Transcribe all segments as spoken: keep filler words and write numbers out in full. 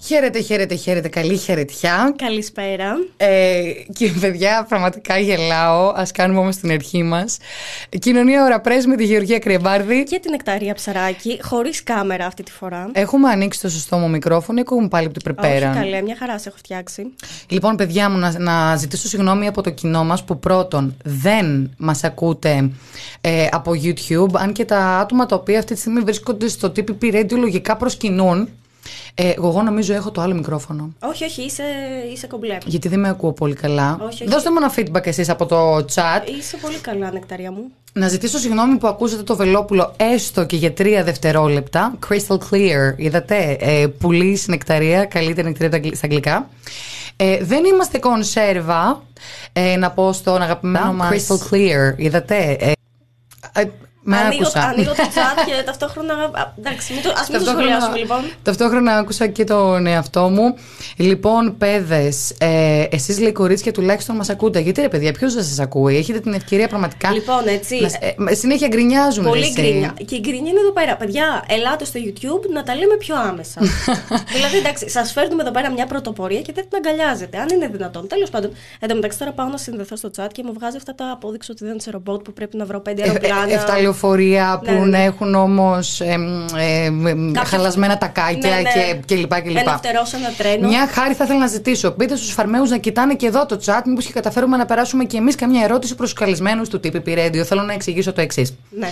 Χαίρετε, χαίρετε, χαίρετε. Καλή χαιρετιά. Καλησπέρα. Ε, και παιδιά, πραγματικά γελάω. Ας κάνουμε όμως την αρχή μας. Κοινωνία Ωρα Πρέσ με τη Γεωργία Κρυεμπάρδη. Και την Νεκταρία Ψαράκη, χωρίς κάμερα αυτή τη φορά. Έχουμε ανοίξει το σωστό μου μικρόφωνο ή έχουμε πάλι από την πρεπέρα? Όχι, καλέ, μια χαρά σε έχω φτιάξει. Λοιπόν, παιδιά μου, να, να ζητήσω συγγνώμη από το κοινό μας που πρώτον δεν μας ακούτε ε, από YouTube, αν και τα άτομα τα οποία αυτή τη στιγμή βρίσκονται στο τι πι πι Radio λογικά προσκυνούν. Ε, εγώ νομίζω έχω το άλλο μικρόφωνο. Όχι, όχι, είσαι, είσαι κομπλέ. Γιατί δεν με ακούω πολύ καλά. Όχι, όχι. Δώστε μου ένα feedback εσείς από το chat. Είσαι πολύ καλά, Νεκταρία μου. Να ζητήσω συγγνώμη που ακούσατε το Βελόπουλο έστω και για τρία δευτερόλεπτα. Crystal clear, είδατε. Ε, πουλή νεκταρία, καλύτερη νεκταρία στα αγγλικά. Ε, δεν είμαστε κονσέρβα. Ε, να πω στον αγαπημένο μας Crystal clear, είδατε. Ε, ε, Με ανοίγω, άκουσα. ανοίγω το chat και ταυτόχρονα. Εντάξει, μην το, ας μην το σχολιάσουμε λοιπόν. Ταυτόχρονα άκουσα και τον εαυτό μου. Λοιπόν, παιδες, ε, εσείς λέει κορίτσια τουλάχιστον μας ακούτε. Γιατί ρε παιδιά, ποιος δεν σας ακούει? Έχετε την ευκαιρία πραγματικά. Λοιπόν, έτσι. Να, ε, συνέχεια γκρινιάζουν. Πολύ γκρινιά. Και η γκρινιά είναι εδώ πέρα. Παιδιά, ελάτε στο YouTube να τα λέμε πιο άμεσα. Δηλαδή, εντάξει, σας φέρνουμε εδώ πέρα μια πρωτοπορία και δεν την αγκαλιάζετε. Αν είναι δυνατόν. Τέλος πάντων. Εν τω μεταξύ, τώρα πάω να συνδεθώ στο chat και μου βγάζει αυτά τα απόδειξη ότι δεν είναι σε ρομπότ που πρέπει να βρω πέντε αεροπλάνα. Φορεία που ναι, ναι. να έχουν όμως ε, ε, Κάποιο... χαλασμένα τακάκια ναι, ναι. και, και λοιπά και λοιπά. Ένα φτερό σε ένα τρένο. Μια χάρη θα ήθελα να ζητήσω. Πείτε στους φαρμαίους να κοιτάνε και εδώ το chat, μήπως και καταφέρουμε να περάσουμε και εμείς καμιά ερώτηση προς τους καλεσμένους του τι πι πι Radio. Θέλω να εξηγήσω το εξής. Ναι.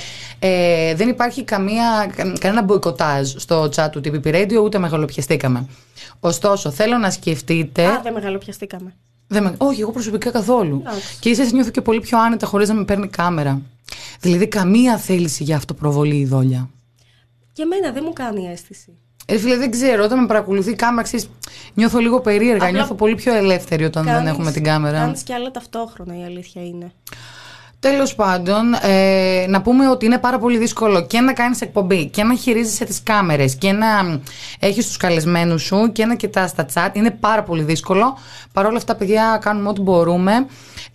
Ε, δεν υπάρχει καμία, κανένα μποϊκοτάζ στο chat του τι πι πι Radio, ούτε μεγαλοπιαστήκαμε. Ωστόσο, θέλω να σκεφτείτε. Α, δεν μεγαλοπιαστήκαμε. Δεν με... Όχι, εγώ προσωπικά καθόλου. Άξι. Και ίσως νιώθω και πολύ πιο άνετα χωρίς να με παίρνει κάμερα. Δηλαδή, καμία θέληση για αυτοπροβολή η δόλια. Και εμένα δεν μου κάνει αίσθηση. Ε, φίλε, δεν ξέρω. Όταν με παρακολουθεί η κάμερα, ξέρεις, νιώθω λίγο περίεργα. Απλά νιώθω πολύ πιο ελεύθερη όταν κάνεις, δεν έχουμε την κάμερα. Κάνεις και άλλα ταυτόχρονα, η αλήθεια είναι. Τέλος πάντων, ε, να πούμε ότι είναι πάρα πολύ δύσκολο και να κάνεις εκπομπή και να χειρίζεσαι τις κάμερες και να έχεις τους καλεσμένους σου και να κοιτάς τα chat. Είναι πάρα πολύ δύσκολο. Παρ' όλα αυτά, παιδιά, κάνουμε ό,τι μπορούμε.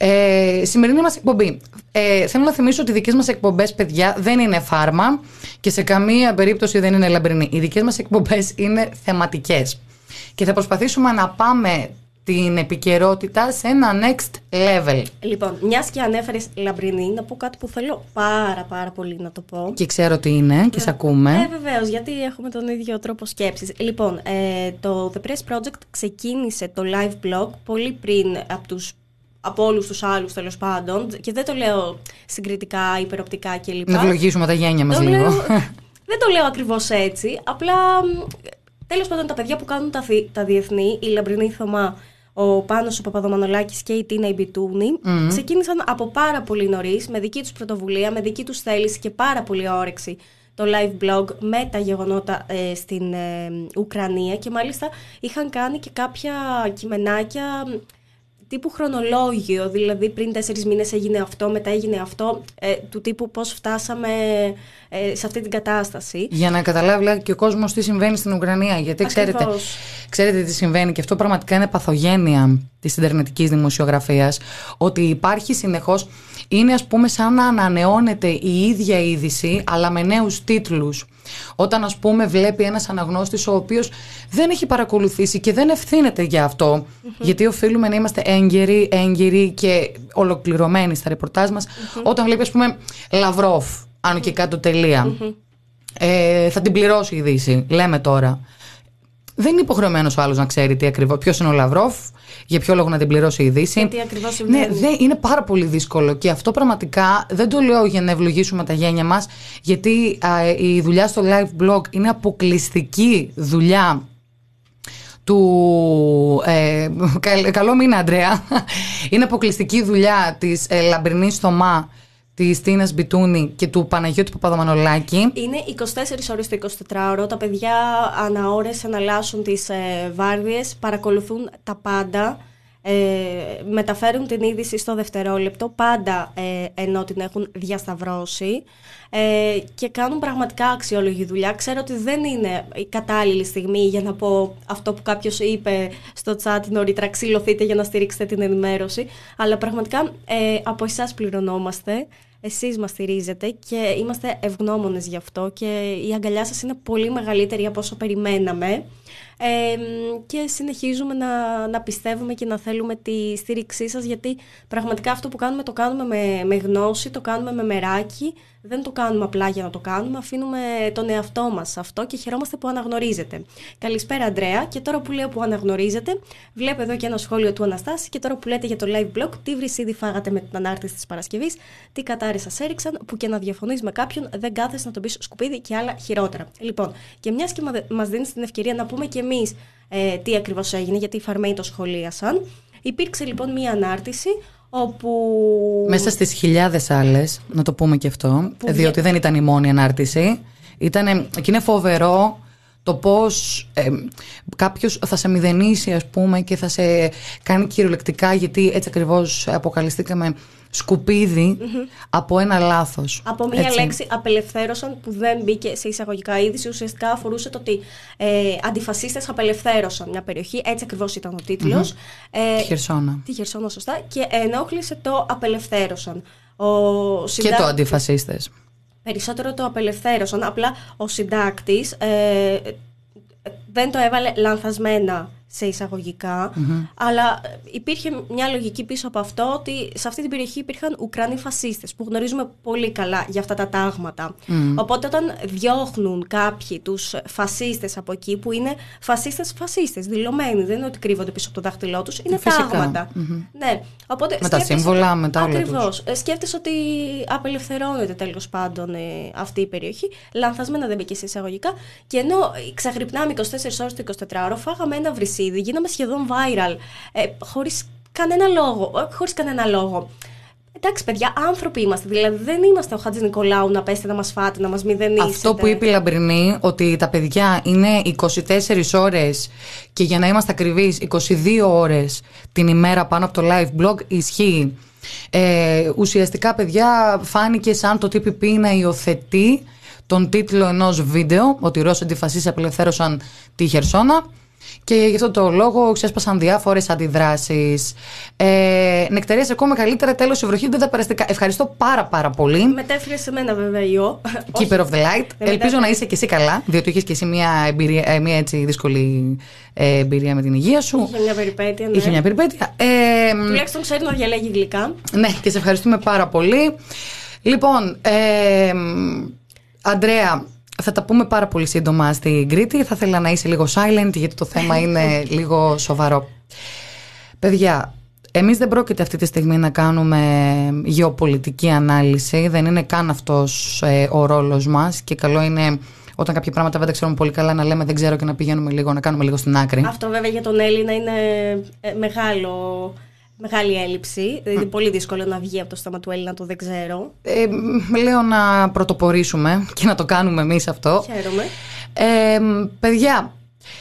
Ε, σημερινή μας εκπομπή. Ε, θέλω να θυμίσω ότι οι δικές μας εκπομπές, παιδιά, δεν είναι φάρμα και σε καμία περίπτωση δεν είναι λαμπρινή. Οι δικές μας εκπομπές είναι θεματικές. Και θα προσπαθήσουμε να πάμε την επικαιρότητα σε ένα next level. Λοιπόν, μιας και ανέφερες λαμπρινή, να πω κάτι που θέλω πάρα πάρα πολύ να το πω. Και ξέρω τι είναι και σε ακούμε. Ε, βεβαίως, γιατί έχουμε τον ίδιο τρόπο σκέψης. Λοιπόν, ε, το The Press Project ξεκίνησε το live blog πολύ πριν από τους από όλους τους άλλους, τέλος πάντων, και δεν το λέω συγκριτικά, υπεροπτικά κλπ. Να ευλογήσουμε τα γένια μας το λίγο. Λέω, δεν το λέω ακριβώς έτσι, απλά τέλος πάντων τα παιδιά που κάνουν τα, τα διεθνή, η Λαμπρινή Θωμά, ο Πάνος ο Παπαδομανολάκης και η Τίνα η Μπιτούνη, mm. ξεκίνησαν από πάρα πολύ νωρίς, με δική τους πρωτοβουλία, με δική τους θέληση και πάρα πολύ όρεξη το live blog με τα γεγονότα ε, στην ε, Ουκρανία, και μάλιστα είχαν κάνει και κάποια κειμενάκια τύπου χρονολόγιο, δηλαδή πριν τέσσερις μήνες έγινε αυτό, μετά έγινε αυτό, ε, του τύπου πώς φτάσαμε ε, σε αυτή την κατάσταση. Για να καταλάβει και ο κόσμος τι συμβαίνει στην Ουκρανία. Γιατί ξέρετε, ξέρετε τι συμβαίνει, και αυτό πραγματικά είναι παθογένεια της ιντερνετικής δημοσιογραφίας, ότι υπάρχει συνεχώς, είναι ας πούμε σαν να ανανεώνεται η ίδια είδηση, αλλά με νέους τίτλους. Όταν ας πούμε βλέπει ένας αναγνώστης ο οποίος δεν έχει παρακολουθήσει και δεν ευθύνεται για αυτό, mm-hmm. γιατί οφείλουμε να είμαστε έγκαιροι, έγκαιροι και ολοκληρωμένοι στα ρεπορτάζ μας, mm-hmm. όταν βλέπει ας πούμε Λαυρόφ, άνω και κάτω τελεία, mm-hmm. ε, θα την πληρώσει η Δύση, λέμε τώρα. Δεν είναι υποχρεωμένος ο άλλος να ξέρει τι ακριβώς, ποιος είναι ο Λαυρόφ, για ποιο λόγο να την πληρώσει η Δύση. Γιατί ακριβώς συμβαίνει. Ναι, δε, είναι πάρα πολύ δύσκολο, και αυτό πραγματικά δεν το λέω για να ευλογήσουμε τα γένια μας, γιατί α, η δουλειά στο live blog είναι αποκλειστική δουλειά του. Ε, κα, καλό μήνα, Αντρέα. Είναι αποκλειστική δουλειά της ε, Λαμπρινής Θωμά, της Τίνας Μπιτούνη και του Παναγιώτη Παπαδομανολάκη. Είναι είκοσι τέσσερις ώρες το εικοσιτετράωρο. Τα παιδιά ανά ώρες εναλλάσσουν τις ε, βάρδιες, παρακολουθούν τα πάντα, ε, μεταφέρουν την είδηση στο δευτερόλεπτο, πάντα ε, ενώ την έχουν διασταυρώσει, ε, και κάνουν πραγματικά αξιόλογη δουλειά. Ξέρω ότι δεν είναι η κατάλληλη στιγμή για να πω αυτό που κάποιος είπε στο chat νωρίτερα, ξυλωθείτε για να στηρίξετε την ενημέρωση, αλλά πραγματικά ε, από εσάς πληρωνόμαστε. Εσείς μας στηρίζετε και είμαστε ευγνώμονες γι' αυτό, και η αγκαλιά σας είναι πολύ μεγαλύτερη από όσο περιμέναμε. Ε, και συνεχίζουμε να, να πιστεύουμε και να θέλουμε τη στήριξή σας, γιατί πραγματικά αυτό που κάνουμε το κάνουμε με, με γνώση, το κάνουμε με μεράκι, δεν το κάνουμε απλά για να το κάνουμε, αφήνουμε τον εαυτό μας αυτό και χαιρόμαστε που αναγνωρίζετε. Καλησπέρα Αντρέα, και τώρα που λέω που αναγνωρίζετε, βλέπω εδώ και ένα σχόλιο του Αναστάση, και τώρα που λέτε για το live blog, τι βρυσίδι φάγατε με την ανάρτηση της Παρασκευής, τι κατάρρες σας έριξαν, που και να διαφωνείς με κάποιον δεν κάθεσαι να τον πεις σκουπίδι και άλλα χειρότερα. Λοιπόν, και μιας και μας δίνεις την ευκαιρία να πούμε και εμείς ε, τι ακριβώς έγινε, γιατί οι Φαρμαίοι το σχολίασαν. Υπήρξε λοιπόν μία ανάρτηση όπου... Μέσα στις χιλιάδες άλλες, να το πούμε και αυτό, που διότι βγα... δεν ήταν η μόνη ανάρτηση. Ήτανε, και είναι φοβερό το πώς ε, κάποιος θα σε μηδενίσει, ας πούμε, και θα σε κάνει κυριολεκτικά, γιατί έτσι ακριβώς αποκαλυστήκαμε σκουπίδι mm-hmm. από ένα λάθος. Από μία έτσι. Λέξη απελευθέρωσαν που δεν μπήκε σε εισαγωγικά είδηση, ουσιαστικά αφορούσε το ότι ε, αντιφασίστες απελευθέρωσαν μια περιοχή, έτσι ακριβώς ήταν ο τίτλος. Mm-hmm. Ε, τη Χερσόνα. Τη Χερσόνα, σωστά, και ενόχλησε το απελευθέρωσαν. Ο συντάκ... Και το αντιφασίστες. Περισσότερο το απελευθέρωσαν, απλά ο συντάκτης ε, δεν το έβαλε λανθασμένα σε εισαγωγικά, mm-hmm. αλλά υπήρχε μια λογική πίσω από αυτό, ότι σε αυτή την περιοχή υπήρχαν Ουκρανοί φασίστες που γνωρίζουμε πολύ καλά για αυτά τα τάγματα. Mm. Οπότε όταν διώχνουν κάποιοι τους φασίστες από εκεί, που είναι φασίστες φασίστες, δηλωμένοι, δεν είναι ότι κρύβονται πίσω από το δάχτυλό τους, είναι φυσικά. Τάγματα. Mm-hmm. Ναι. Οπότε, με τα σύμβολα, με τα όλα τους. Ακριβώς. Σκέφτεσαι ότι απελευθερώνεται τέλος πάντων ε, αυτή η περιοχή, λανθασμένα δεν μπήκε σε εισαγωγικά, και ενώ ξαγρυπνάμε είκοσι τέσσερις ώρες το εικοσιτετράωρο, φάγαμε ένα βρυσίδι. Γίναμε σχεδόν viral, ε, χωρίς κανένα λόγο, ε, χωρίς κανένα λόγο. Εντάξει παιδιά, άνθρωποι είμαστε, δηλαδή δεν είμαστε ο Χατζη Νικολάου να πέστε να μας φάτε, να μας μηδενίσετε. Αυτό που είπε η Λαμπρινή, ότι τα παιδιά είναι είκοσι τέσσερις ώρες και για να είμαστε ακριβείς είκοσι δύο ώρες την ημέρα πάνω από το live blog, ισχύει. Ε, ουσιαστικά παιδιά φάνηκε σαν το τι πι πι να υιοθετεί τον τίτλο ενός βίντεο, ότι οι Ρώσοι αντιφασίστες απελευθέρωσαν τη Χερσόνα. Και γι' αυτό το λόγο ξέσπασαν διάφορες αντιδράσεις. Ε, Νεκταρίας, ακόμα καλύτερα, τέλος η βροχή, δεν τα περαστικά. Ευχαριστώ πάρα πάρα πολύ. Μετέφερε σε μένα βέβαια ιό. Keeper of the light. Ελπίζω να είσαι και εσύ καλά, διότι είχες και εσύ μια, εμπειρία, μια έτσι δύσκολη εμπειρία με την υγεία σου. Είχε μια περιπέτεια. Ναι. Είχε μια περιπέτεια. Ε, Τουλάχιστον ξέρει να διαλέγει γλυκά. Ναι, και σε ευχαριστούμε πάρα πολύ. Λοιπόν, ε, Αντρέα, θα τα πούμε πάρα πολύ σύντομα στην Κρήτη. Θα ήθελα να είσαι λίγο silent, γιατί το θέμα είναι λίγο σοβαρό. Παιδιά, εμείς δεν πρόκειται αυτή τη στιγμή να κάνουμε γεωπολιτική ανάλυση. Δεν είναι καν αυτός ε, ο ρόλος μας. Και καλό είναι, όταν κάποια πράγματα δεν τα ξέρουμε πολύ καλά, να λέμε δεν ξέρω και να πηγαίνουμε λίγο, να κάνουμε λίγο στην άκρη. Αυτό βέβαια για τον Έλληνα είναι ε, μεγάλο... Μεγάλη έλλειψη. Mm. Είναι πολύ δύσκολο να βγει από το στόμα του Έλληνα το δεν ξέρω. Ε, λέω να πρωτοπορήσουμε και να το κάνουμε εμείς αυτό. Χαίρομαι. Ε, παιδιά,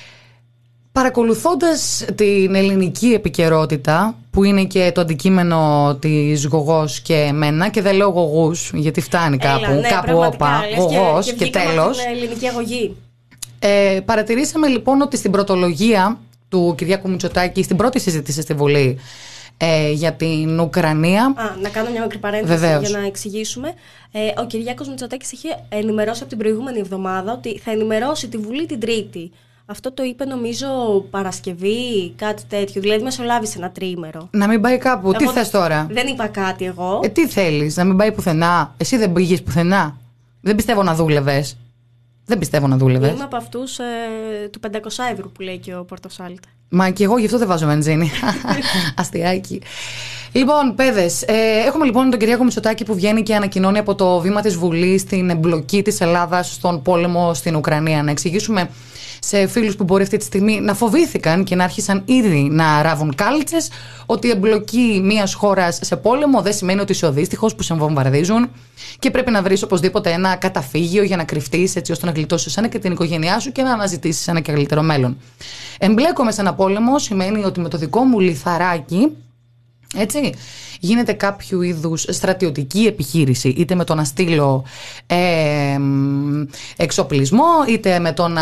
παρακολουθώντας την ελληνική επικαιρότητα, που είναι και το αντικείμενο της Γογός και εμένα, και δεν λέω γογούς γιατί φτάνει κάπου, Έλα, ναι, κάπου όπα, γογός και, και, και τέλος. Την ελληνική αγωγή. Ε, παρατηρήσαμε λοιπόν ότι στην πρωτολογία του Κυριάκου Μητσοτάκη, στην πρώτη συζήτηση στη Βουλή, Ε, για την Ουκρανία. Α, να κάνω μια μικρή παρένθεση. Βεβαίως. Για να εξηγήσουμε. Ε, ο Κυριάκος Μητσοτάκης είχε ενημερώσει από την προηγούμενη εβδομάδα ότι θα ενημερώσει τη Βουλή την Τρίτη. Αυτό το είπε νομίζω Παρασκευή, κάτι τέτοιο. Δηλαδή μεσολάβησε ένα τρίμερο. Να μην πάει κάπου. Εγώ τι θες τώρα? Δεν είπα κάτι εγώ. Ε, τι θέλεις, να μην πάει πουθενά? Εσύ δεν πήγες πουθενά? Δεν πιστεύω να δούλευες. Δεν πιστεύω να δούλευες. Είμαι από αυτούς ε, του πεντακόσια ευρώ που λέει και ο Πορτοσάλτ. Μα και εγώ γι' αυτό δεν βάζω βενζίνη. Αστιάκι. Λοιπόν, παιδες, ε, έχουμε λοιπόν τον Κυριάκο Μητσοτάκη που βγαίνει και ανακοινώνει από το βήμα της Βουλής την εμπλοκή της Ελλάδας στον πόλεμο στην Ουκρανία. Να εξηγήσουμε σε φίλους που μπορεί αυτή τη στιγμή να φοβήθηκαν και να άρχισαν ήδη να ράβουν κάλτσες ότι η εμπλοκή μιας χώρας σε πόλεμο δεν σημαίνει ότι είσαι ο δύστιχος που σε βομβαρδίζουν και πρέπει να βρεις οπωσδήποτε ένα καταφύγιο για να κρυφτείς, έτσι ώστε να γλιτώσεις εσένα και την οικογένειά σου και να αναζητήσεις ένα καλύτερο μέλλον. Εμπλέκομαι σε ένα πόλεμο σημαίνει ότι με το δικό μου λιθαράκι, έτσι, γίνεται κάποιο είδους στρατιωτική επιχείρηση, είτε με το να στείλω ε, εξοπλισμό, είτε με το να,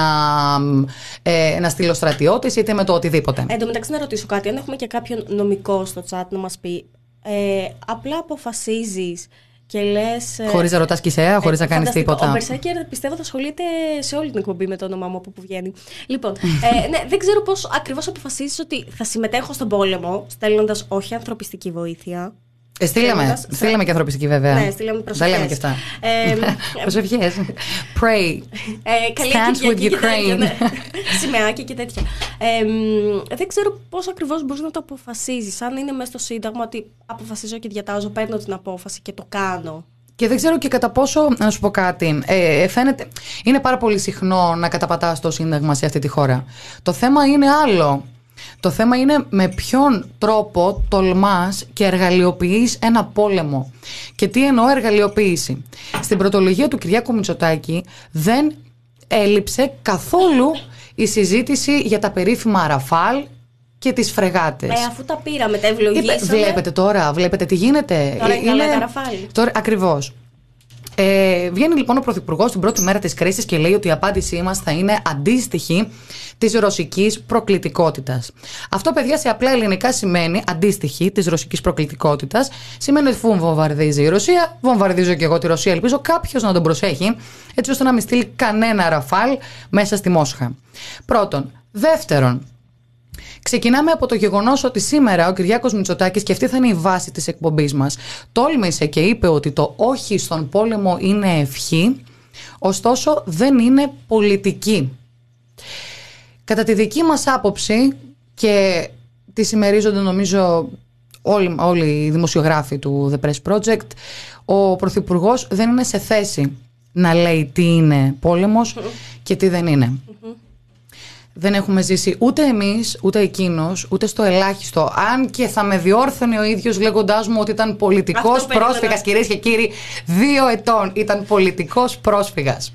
ε, να στείλω στρατιώτες, είτε με το οτιδήποτε. Εν τω μεταξύ να ρωτήσω κάτι, αν έχουμε και κάποιον νομικό στο chat να μας πει, ε, απλά αποφασίζεις Και λες. Χωρίς να ρωτάς Κισέα, χωρίς ε, να κάνεις τίποτα. Ο Μπερσέρκερ πιστεύω θα ασχολείται σε όλη την εκπομπή με το όνομά μου από που βγαίνει. Λοιπόν, ε, ναι, δεν ξέρω πώς ακριβώς αποφασίζεις ότι θα συμμετέχω στον πόλεμο, στέλνοντας όχι ανθρωπιστική βοήθεια. Ε, στείλαμε. Στείλαμε και ανθρωπιστική, βέβαια. Ναι, στείλαμε προσευχές. Δεν λέμε και αυτά. Προσευχές. Pray. Stand with Ukraine. Σημαίακια και τέτοια. Δεν ξέρω πώς ακριβώς μπορείς να το αποφασίζεις. Αν είναι μέσα στο Σύνταγμα ότι αποφασίζω και διατάζω, παίρνω την απόφαση και το κάνω. Και δεν ξέρω και κατά πόσο, να σου πω κάτι, ε, φαίνεται, είναι πάρα πολύ συχνό να καταπατάς το Σύνταγμα σε αυτή τη χώρα. Το θέμα είναι άλλο. Το θέμα είναι με ποιον τρόπο τολμάς και εργαλειοποιείς ένα πόλεμο. Και τι εννοώ εργαλειοποίηση. Στην πρωτολογία του Κυριάκου Μητσοτάκη δεν έλειψε καθόλου η συζήτηση για τα περίφημα Ραφάλ και τις φρεγάτες. Ε, αφού τα πήραμε, τα ευλογήσαμε. Βλέπετε τώρα, βλέπετε τι γίνεται. Τώρα είναι καλά τα Ραφάλ. Τώρα, ακριβώς. Ε, βγαίνει λοιπόν ο Πρωθυπουργός την πρώτη μέρα της κρίσης και λέει ότι η απάντησή μας θα είναι αντίστοιχη της ρωσικής προκλητικότητας. Αυτό, παιδιά, σε απλά ελληνικά σημαίνει αντίστοιχη της ρωσικής προκλητικότητας. Σημαίνει ότι αφού βομβαρδίζει η Ρωσία, βομβαρδίζω και εγώ τη Ρωσία. Ελπίζω κάποιος να τον προσέχει, έτσι ώστε να μην στείλει κανένα Ραφάλ μέσα στη Μόσχα. Πρώτον. Δεύτερον, ξεκινάμε από το γεγονός ότι σήμερα ο Κυριάκος Μητσοτάκης, και αυτή θα είναι η βάση της εκπομπής μας, τόλμησε και είπε ότι το όχι στον πόλεμο είναι ευχή, ωστόσο δεν είναι πολιτική. Κατά τη δική μας άποψη, και τη συμμερίζονται νομίζω όλοι, όλοι οι δημοσιογράφοι του The Press Project, ο Πρωθυπουργός δεν είναι σε θέση να λέει τι είναι πόλεμος και τι δεν είναι. Δεν έχουμε ζήσει ούτε εμείς, ούτε εκείνος, ούτε στο ελάχιστο. Αν και θα με διόρθωνε ο ίδιος λέγοντάς μου ότι ήταν πολιτικός πρόσφυγας, κυρίες και κύριοι, δύο ετών ήταν πολιτικός πρόσφυγας.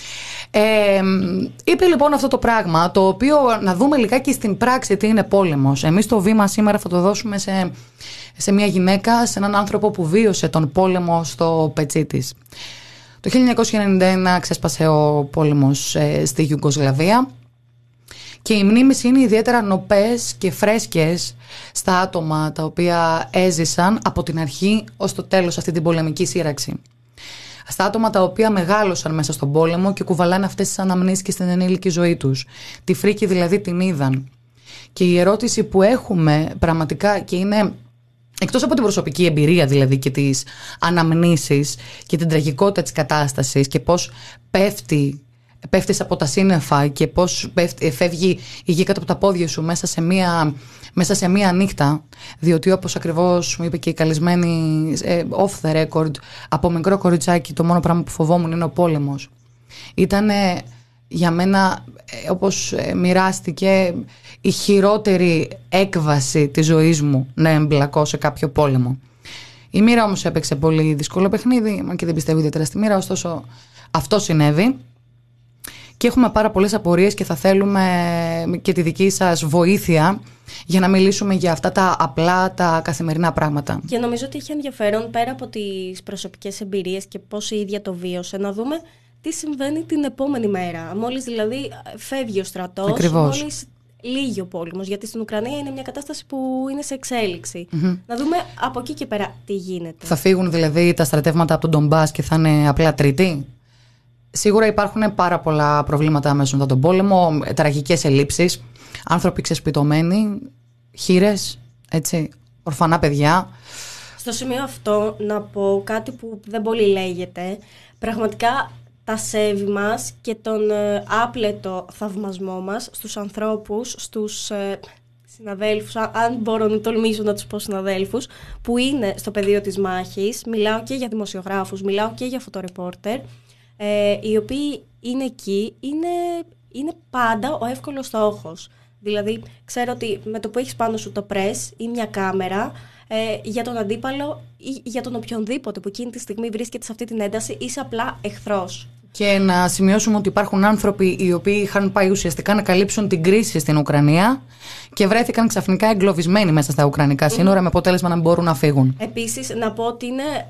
Ε, είπε λοιπόν αυτό το πράγμα, το οποίο να δούμε λιγάκι στην πράξη τι είναι πόλεμος. Εμείς το βήμα σήμερα θα το δώσουμε σε, σε μια γυναίκα, σε έναν άνθρωπο που βίωσε τον πόλεμο στο πετσί της. Το χίλια εννιακόσια ενενήντα ένα ξέσπασε ο πόλεμος ε, στη Ιουγκοσλαβία. Και οι μνήμες είναι ιδιαίτερα νοπές και φρέσκες στα άτομα τα οποία έζησαν από την αρχή ως το τέλος αυτή την πολεμική σύραξη. Στα άτομα τα οποία μεγάλωσαν μέσα στον πόλεμο και κουβαλάνε αυτές τις αναμνήσεις και στην ενήλικη ζωή τους. Τη φρίκη δηλαδή την είδαν. Και η ερώτηση που έχουμε πραγματικά, και είναι εκτός από την προσωπική εμπειρία δηλαδή και τις αναμνήσεις και την τραγικότητα της κατάστασης και πώς πέφτει πέφτεις από τα σύννεφα και πώς φεύγει η γη κάτω από τα πόδια σου μέσα σε μία, μέσα σε μία νύχτα, διότι όπως ακριβώς μου είπε και η καλεσμένη off the record, από μικρό κοριτσάκι το μόνο πράγμα που φοβόμουν είναι ο πόλεμος. Ήτανε για μένα, όπως μοιράστηκε, η χειρότερη έκβαση της ζωής μου να εμπλακώ σε κάποιο πόλεμο. Η μοίρα όμως έπαιξε πολύ δύσκολο παιχνίδι, και δεν πιστεύω ιδιαίτερα στη μοίρα, ωστόσο αυτό συνέβη. Και έχουμε πάρα πολλές απορίες και θα θέλουμε και τη δική σας βοήθεια για να μιλήσουμε για αυτά τα απλά, τα καθημερινά πράγματα. Και νομίζω ότι έχει ενδιαφέρον, πέρα από τις προσωπικές εμπειρίες και πώς η ίδια το βίωσε, να δούμε τι συμβαίνει την επόμενη μέρα. Μόλις δηλαδή φεύγει ο στρατός, Ακριβώς. μόλις λύγει ο πόλεμος, γιατί στην Ουκρανία είναι μια κατάσταση που είναι σε εξέλιξη. Mm-hmm. Να δούμε από εκεί και πέρα τι γίνεται. Θα φύγουν δηλαδή τα στρατεύματα από τον Ντομπάς και θα είναι απλά τρίτη. Σίγουρα υπάρχουν πάρα πολλά προβλήματα μέσα στον πόλεμο, τραγικές ελλείψεις, άνθρωποι ξεσπιτωμένοι, χήρες, έτσι, ορφανά παιδιά. Στο σημείο αυτό να πω κάτι που δεν πολύ λέγεται. Πραγματικά τα σέβη μας και τον ε, άπλετο θαυμασμό μας στους ανθρώπους, στους ε, συναδέλφους, αν μπορώ να τολμήσω να τους πω συναδέλφους, που είναι στο πεδίο της μάχης. Μιλάω και για δημοσιογράφους, μιλάω και για φωτορεπόρτερ. Ε, οι οποίοι είναι εκεί, είναι, είναι πάντα ο εύκολος στόχος. Δηλαδή, ξέρω ότι με το που έχεις πάνω σου το press ή μια κάμερα, ε, για τον αντίπαλο ή για τον οποιονδήποτε που εκείνη τη στιγμή βρίσκεται σε αυτή την ένταση, είσαι απλά εχθρός. Και να σημειώσουμε ότι υπάρχουν άνθρωποι οι οποίοι είχαν πάει ουσιαστικά να καλύψουν την κρίση στην Ουκρανία και βρέθηκαν ξαφνικά εγκλωβισμένοι μέσα στα ουκρανικά σύνορα, mm-hmm. με αποτέλεσμα να μην μπορούν να φύγουν. Επίσης, να πω ότι είναι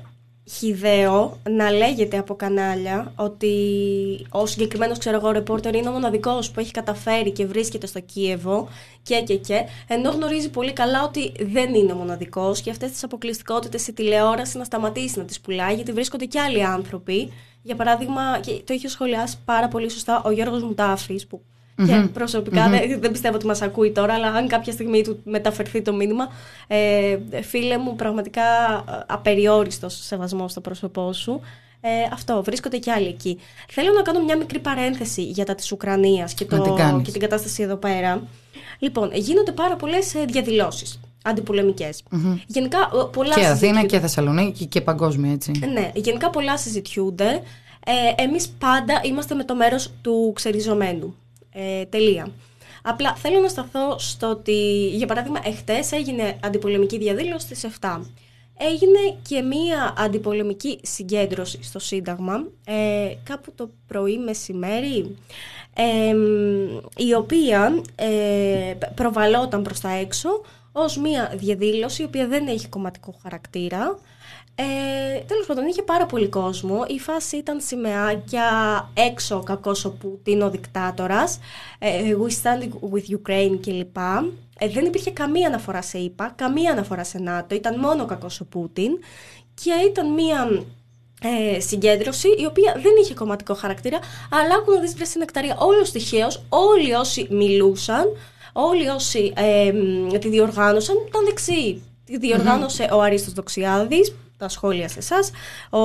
χυδαίο να λέγεται από κανάλια ότι ο συγκεκριμένος, ξέρω εγώ, ρεπόρτερ είναι ο μοναδικός που έχει καταφέρει και βρίσκεται στο Κίεβο και και και, ενώ γνωρίζει πολύ καλά ότι δεν είναι ο μοναδικός και αυτές τις αποκλειστικότητες η τηλεόραση να σταματήσει να τις πουλάει, γιατί βρίσκονται και άλλοι άνθρωποι. Για παράδειγμα, και το είχε σχολιάσει πάρα πολύ σωστά ο Γιώργος Μουτάφης, που mm-hmm. και προσωπικά mm-hmm. δεν, δεν πιστεύω ότι μας ακούει τώρα, αλλά αν κάποια στιγμή του μεταφερθεί το μήνυμα, ε, φίλε μου, πραγματικά απεριόριστος σεβασμός στο πρόσωπό σου. Ε, αυτό, βρίσκονται και άλλοι εκεί. Θέλω να κάνω μια μικρή παρένθεση για τα της Ουκρανίας και, το, την και την κατάσταση εδώ πέρα. Λοιπόν, γίνονται πάρα πολλές διαδηλώσεις αντιπολεμικές. Mm-hmm. Γενικά, πολλά και Αθήνα και Θεσσαλονίκη και παγκόσμια, έτσι. Ναι, γενικά πολλά συζητιούνται. Ε, εμείς πάντα είμαστε με το μέρος του ξεριζωμένου. Ε, τελεία. Απλά θέλω να σταθώ στο ότι, για παράδειγμα, εχτες έγινε αντιπολεμική διαδήλωση στις επτά. Έγινε και μία αντιπολεμική συγκέντρωση στο Σύνταγμα, ε, κάπου το πρωί μεσημέρι, ε, η οποία ε, προβαλόταν προς τα έξω ως μία διαδήλωση, η οποία δεν έχει κομματικό χαρακτήρα. Ε, τέλος πάντων, είχε πάρα πολύ κόσμο. Η φάση ήταν σημαίακια, έξω κακός ο Πούτιν, ο δικτάτορας, ε, We stand with Ukraine κλπ. Ε, δεν υπήρχε καμία αναφορά σε ΗΠΑ, καμία αναφορά σε ΝΑΤΟ, ήταν μόνο κακός ο Πούτιν και ήταν μία ε, συγκέντρωση η οποία δεν είχε κομματικό χαρακτήρα, αλλά άκου να δεις, βρες, νεκταρία, όλος τυχαίως, όλοι όσοι μιλούσαν, όλοι όσοι ε, τη διοργάνωσαν ήταν δεξιοί. Τη διοργάνωσε mm-hmm. ο Αρίστος Δοξιάδης, τα σχόλια σε εσάς, ο,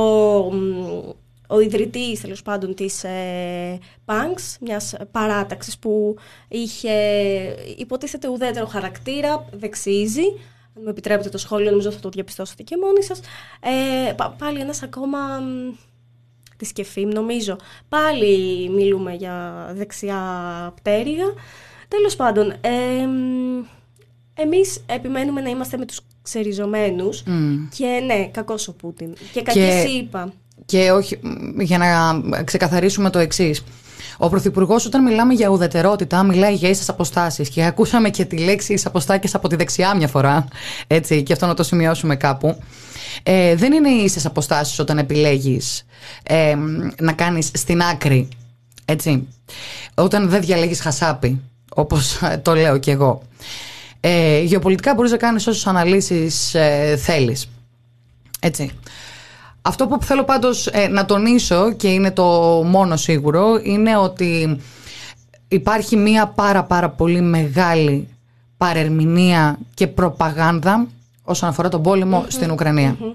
ο ιδρυτής, τέλος πάντων, της ε, Punks, μιας παράταξης που είχε, υποτίθεται, ουδέτερο χαρακτήρα, δεξίζει. Αν μου επιτρέπετε το σχόλιο, νομίζω θα το διαπιστώσετε και μόνοι σας. Ε, πα, πάλι ένας ακόμα, τη Σκεφίμ νομίζω, πάλι μιλούμε για δεξιά πτέρυγα. Τέλος πάντων, ε, εμείς επιμένουμε να είμαστε με τους ξεριζωμένους mm. και ναι, κακός ο Πούτιν και κακής ΗΠΑ. Και όχι, για να ξεκαθαρίσουμε το εξής. Ο Πρωθυπουργός, όταν μιλάμε για ουδετερότητα, μιλάει για ίσες αποστάσεις. Και ακούσαμε και τη λέξη ίσες αποστάσεις από τη δεξιά μια φορά. Έτσι, και αυτό να το σημειώσουμε κάπου. Ε, δεν είναι ίσες αποστάσεις όταν επιλέγεις ε, να κάνεις στην άκρη. Έτσι. Όταν δεν διαλέγεις χασάπι, όπως το λέω κι εγώ. Ε, γεωπολιτικά μπορείς να κάνεις όσες αναλύσεις ε, θέλεις. Έτσι. Αυτό που θέλω πάντως ε, να τονίσω, και είναι το μόνο σίγουρο, είναι ότι υπάρχει μία πάρα πάρα πολύ μεγάλη παρερμηνία και προπαγάνδα όσον αφορά τον πόλεμο mm-hmm. στην Ουκρανία. Mm-hmm.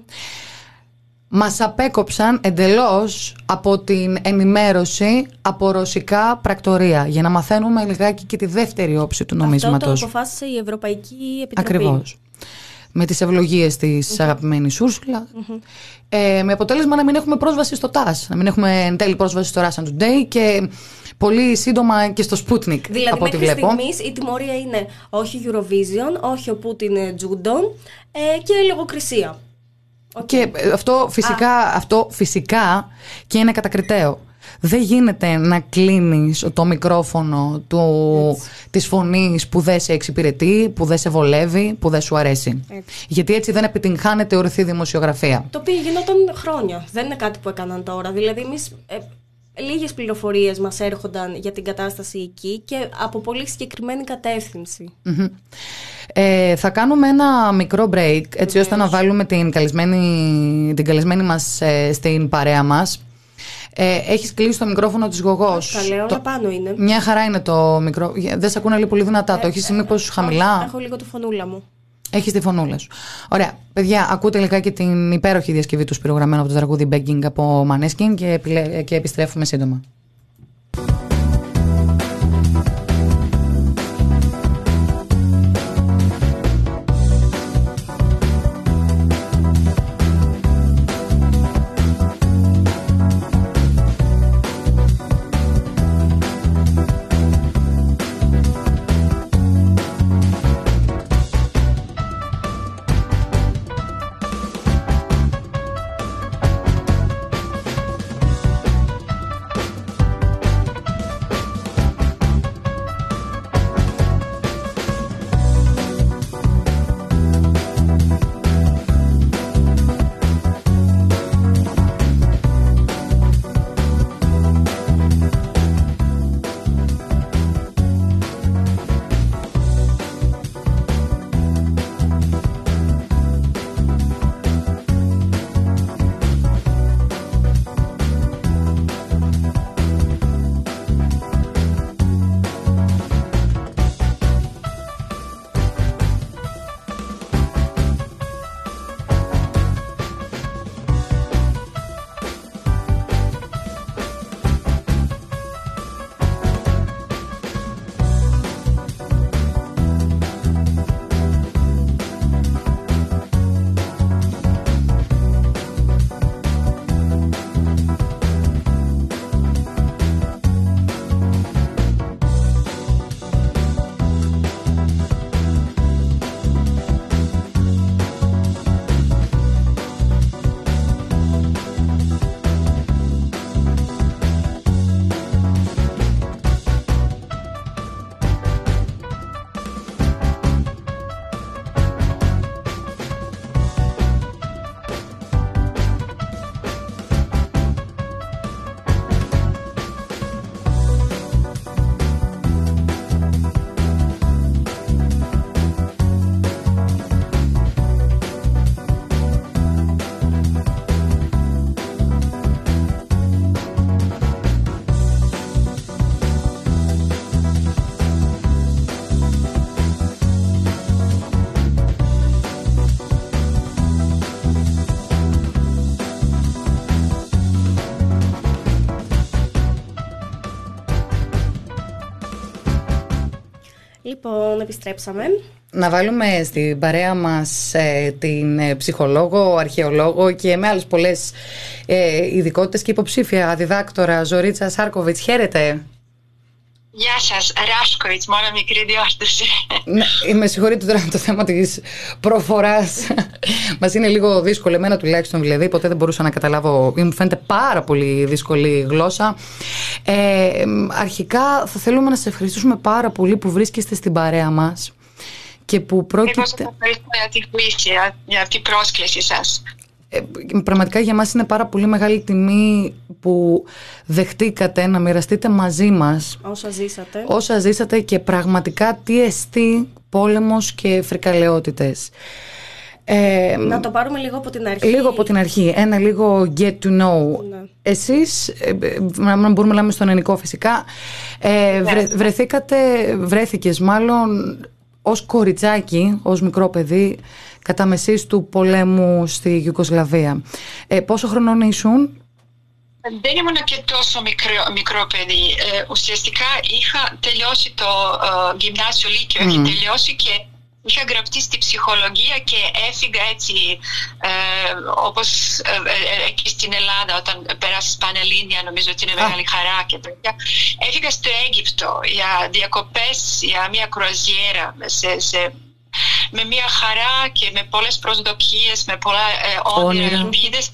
Μας απέκοψαν εντελώς από την ενημέρωση από ρωσικά πρακτορία, για να μαθαίνουμε λιγάκι και τη δεύτερη όψη του νομίσματος. Αυτό το αποφάσισε η Ευρωπαϊκή Επιτροπή. Ακριβώς. Με τις ευλογίες της mm-hmm. αγαπημένης Ούρσουλα. Mm-hmm. Ε, με αποτέλεσμα να μην έχουμε πρόσβαση στο τας, να μην έχουμε εν τέλει πρόσβαση στο Russia Today και πολύ σύντομα και στο Sputnik. Δηλαδή, από ό,τι μέχρι βλέπω. στιγμής η τιμωρία είναι όχι Eurovision, όχι ο Πούτιν Τζούντον ε, και λογοκρισία. Okay. Και αυτό φυσικά, αυτό φυσικά και είναι κατακριτέο. Δεν γίνεται να κλείνεις το μικρόφωνο του, της φωνής που δεν σε εξυπηρετεί, που δεν σε βολεύει, που δεν σου αρέσει. Έτσι. Γιατί έτσι δεν επιτυγχάνεται ορθή δημοσιογραφία. Το οποίο γινόταν χρόνια. Δεν είναι κάτι που έκαναν τώρα. Δηλαδή εμείς, ε, λίγες πληροφορίες μας έρχονταν για την κατάσταση εκεί και από πολύ συγκεκριμένη κατεύθυνση. Mm-hmm. Ε, θα κάνουμε ένα μικρό break, έτσι ώστε να βάλουμε την καλεσμένη, την καλεσμένη μας ε, στην παρέα μας. Ε, έχεις κλείσει το μικρόφωνο της Γογός. Καλέ, όλα το... πάνω είναι. Μια χαρά είναι το μικρό. Δεν σε ακούνε λίγο πολύ δυνατά. Ε, το έχεις ε, μήπως χαμηλά? Έχω λίγο τη φωνούλα μου. Έχεις τη φωνούλα σου. Ωραία. Παιδιά, ακούτε τελικά και την υπέροχη διασκευή του σπυρογραμμένου από το τραγούδι Begging από Maneskin και, και επιστρέφουμε σύντομα. Λοιπόν, επιστρέψαμε. Να βάλουμε στην παρέα μας ε, την ε, ψυχολόγο, αρχαιολόγο και με άλλες πολλές ε, ειδικότητες και υποψήφια διδάκτορα Ζωρίτσα Σάρκοβιτς. Χαίρετε. Γεια σας, Ράσκοβιτς, μόνο μικρή διόρθωση. Ναι, με συγχωρείτε τώρα το θέμα της προφοράς. Μας είναι λίγο δύσκολο, εμένα τουλάχιστον δηλαδή, ποτέ δεν μπορούσα να καταλάβω, μου φαίνεται πάρα πολύ δύσκολη γλώσσα. Ε, αρχικά θα θέλουμε να σας ευχαριστήσουμε πάρα πολύ που βρίσκεστε στην παρέα μας και που πρόκειται... Εγώ σας ευχαριστώ για τη βοήθεια, για την πρόσκληση σας. Ε, πραγματικά για μας είναι πάρα πολύ μεγάλη τιμή που δεχτήκατε να μοιραστείτε μαζί μας όσα ζήσατε, όσα ζήσατε και πραγματικά τι εστί πόλεμος και φρικαλαιότητες. Ε, να το πάρουμε λίγο από την αρχή. Λίγο από την αρχή, ένα λίγο get to know. Ναι. Εσείς, να μπορούμε να λέμε στον ελληνικό φυσικά, ε, βρε, βρεθήκατε, βρέθηκες μάλλον ως κοριτσάκι, ως μικρό παιδί, κατά μεσής του πολέμου στη Ιουγκοσλαβία. Ε, πόσο χρονών ήσουν? Δεν ήμουν και τόσο μικρό, μικρό παιδί. Ε, ουσιαστικά είχα τελειώσει το ε, γυμνάσιο λύκειο, mm. είχα τελειώσει και είχα γραφτεί στη ψυχολογία και έφυγα έτσι ε, όπως ε, ε, εκεί στην Ελλάδα όταν πέρασεις Πανελλήνια, νομίζω ότι είναι ah. μεγάλη χαρά και τέτοια. Έφυγα στο Αίγυπτο για διακοπές, για μια κρουαζιέρα σε, σε με μια χαρά και με πολλές προσδοκίες, με πολλά ε, όνειρα, ελπίδες.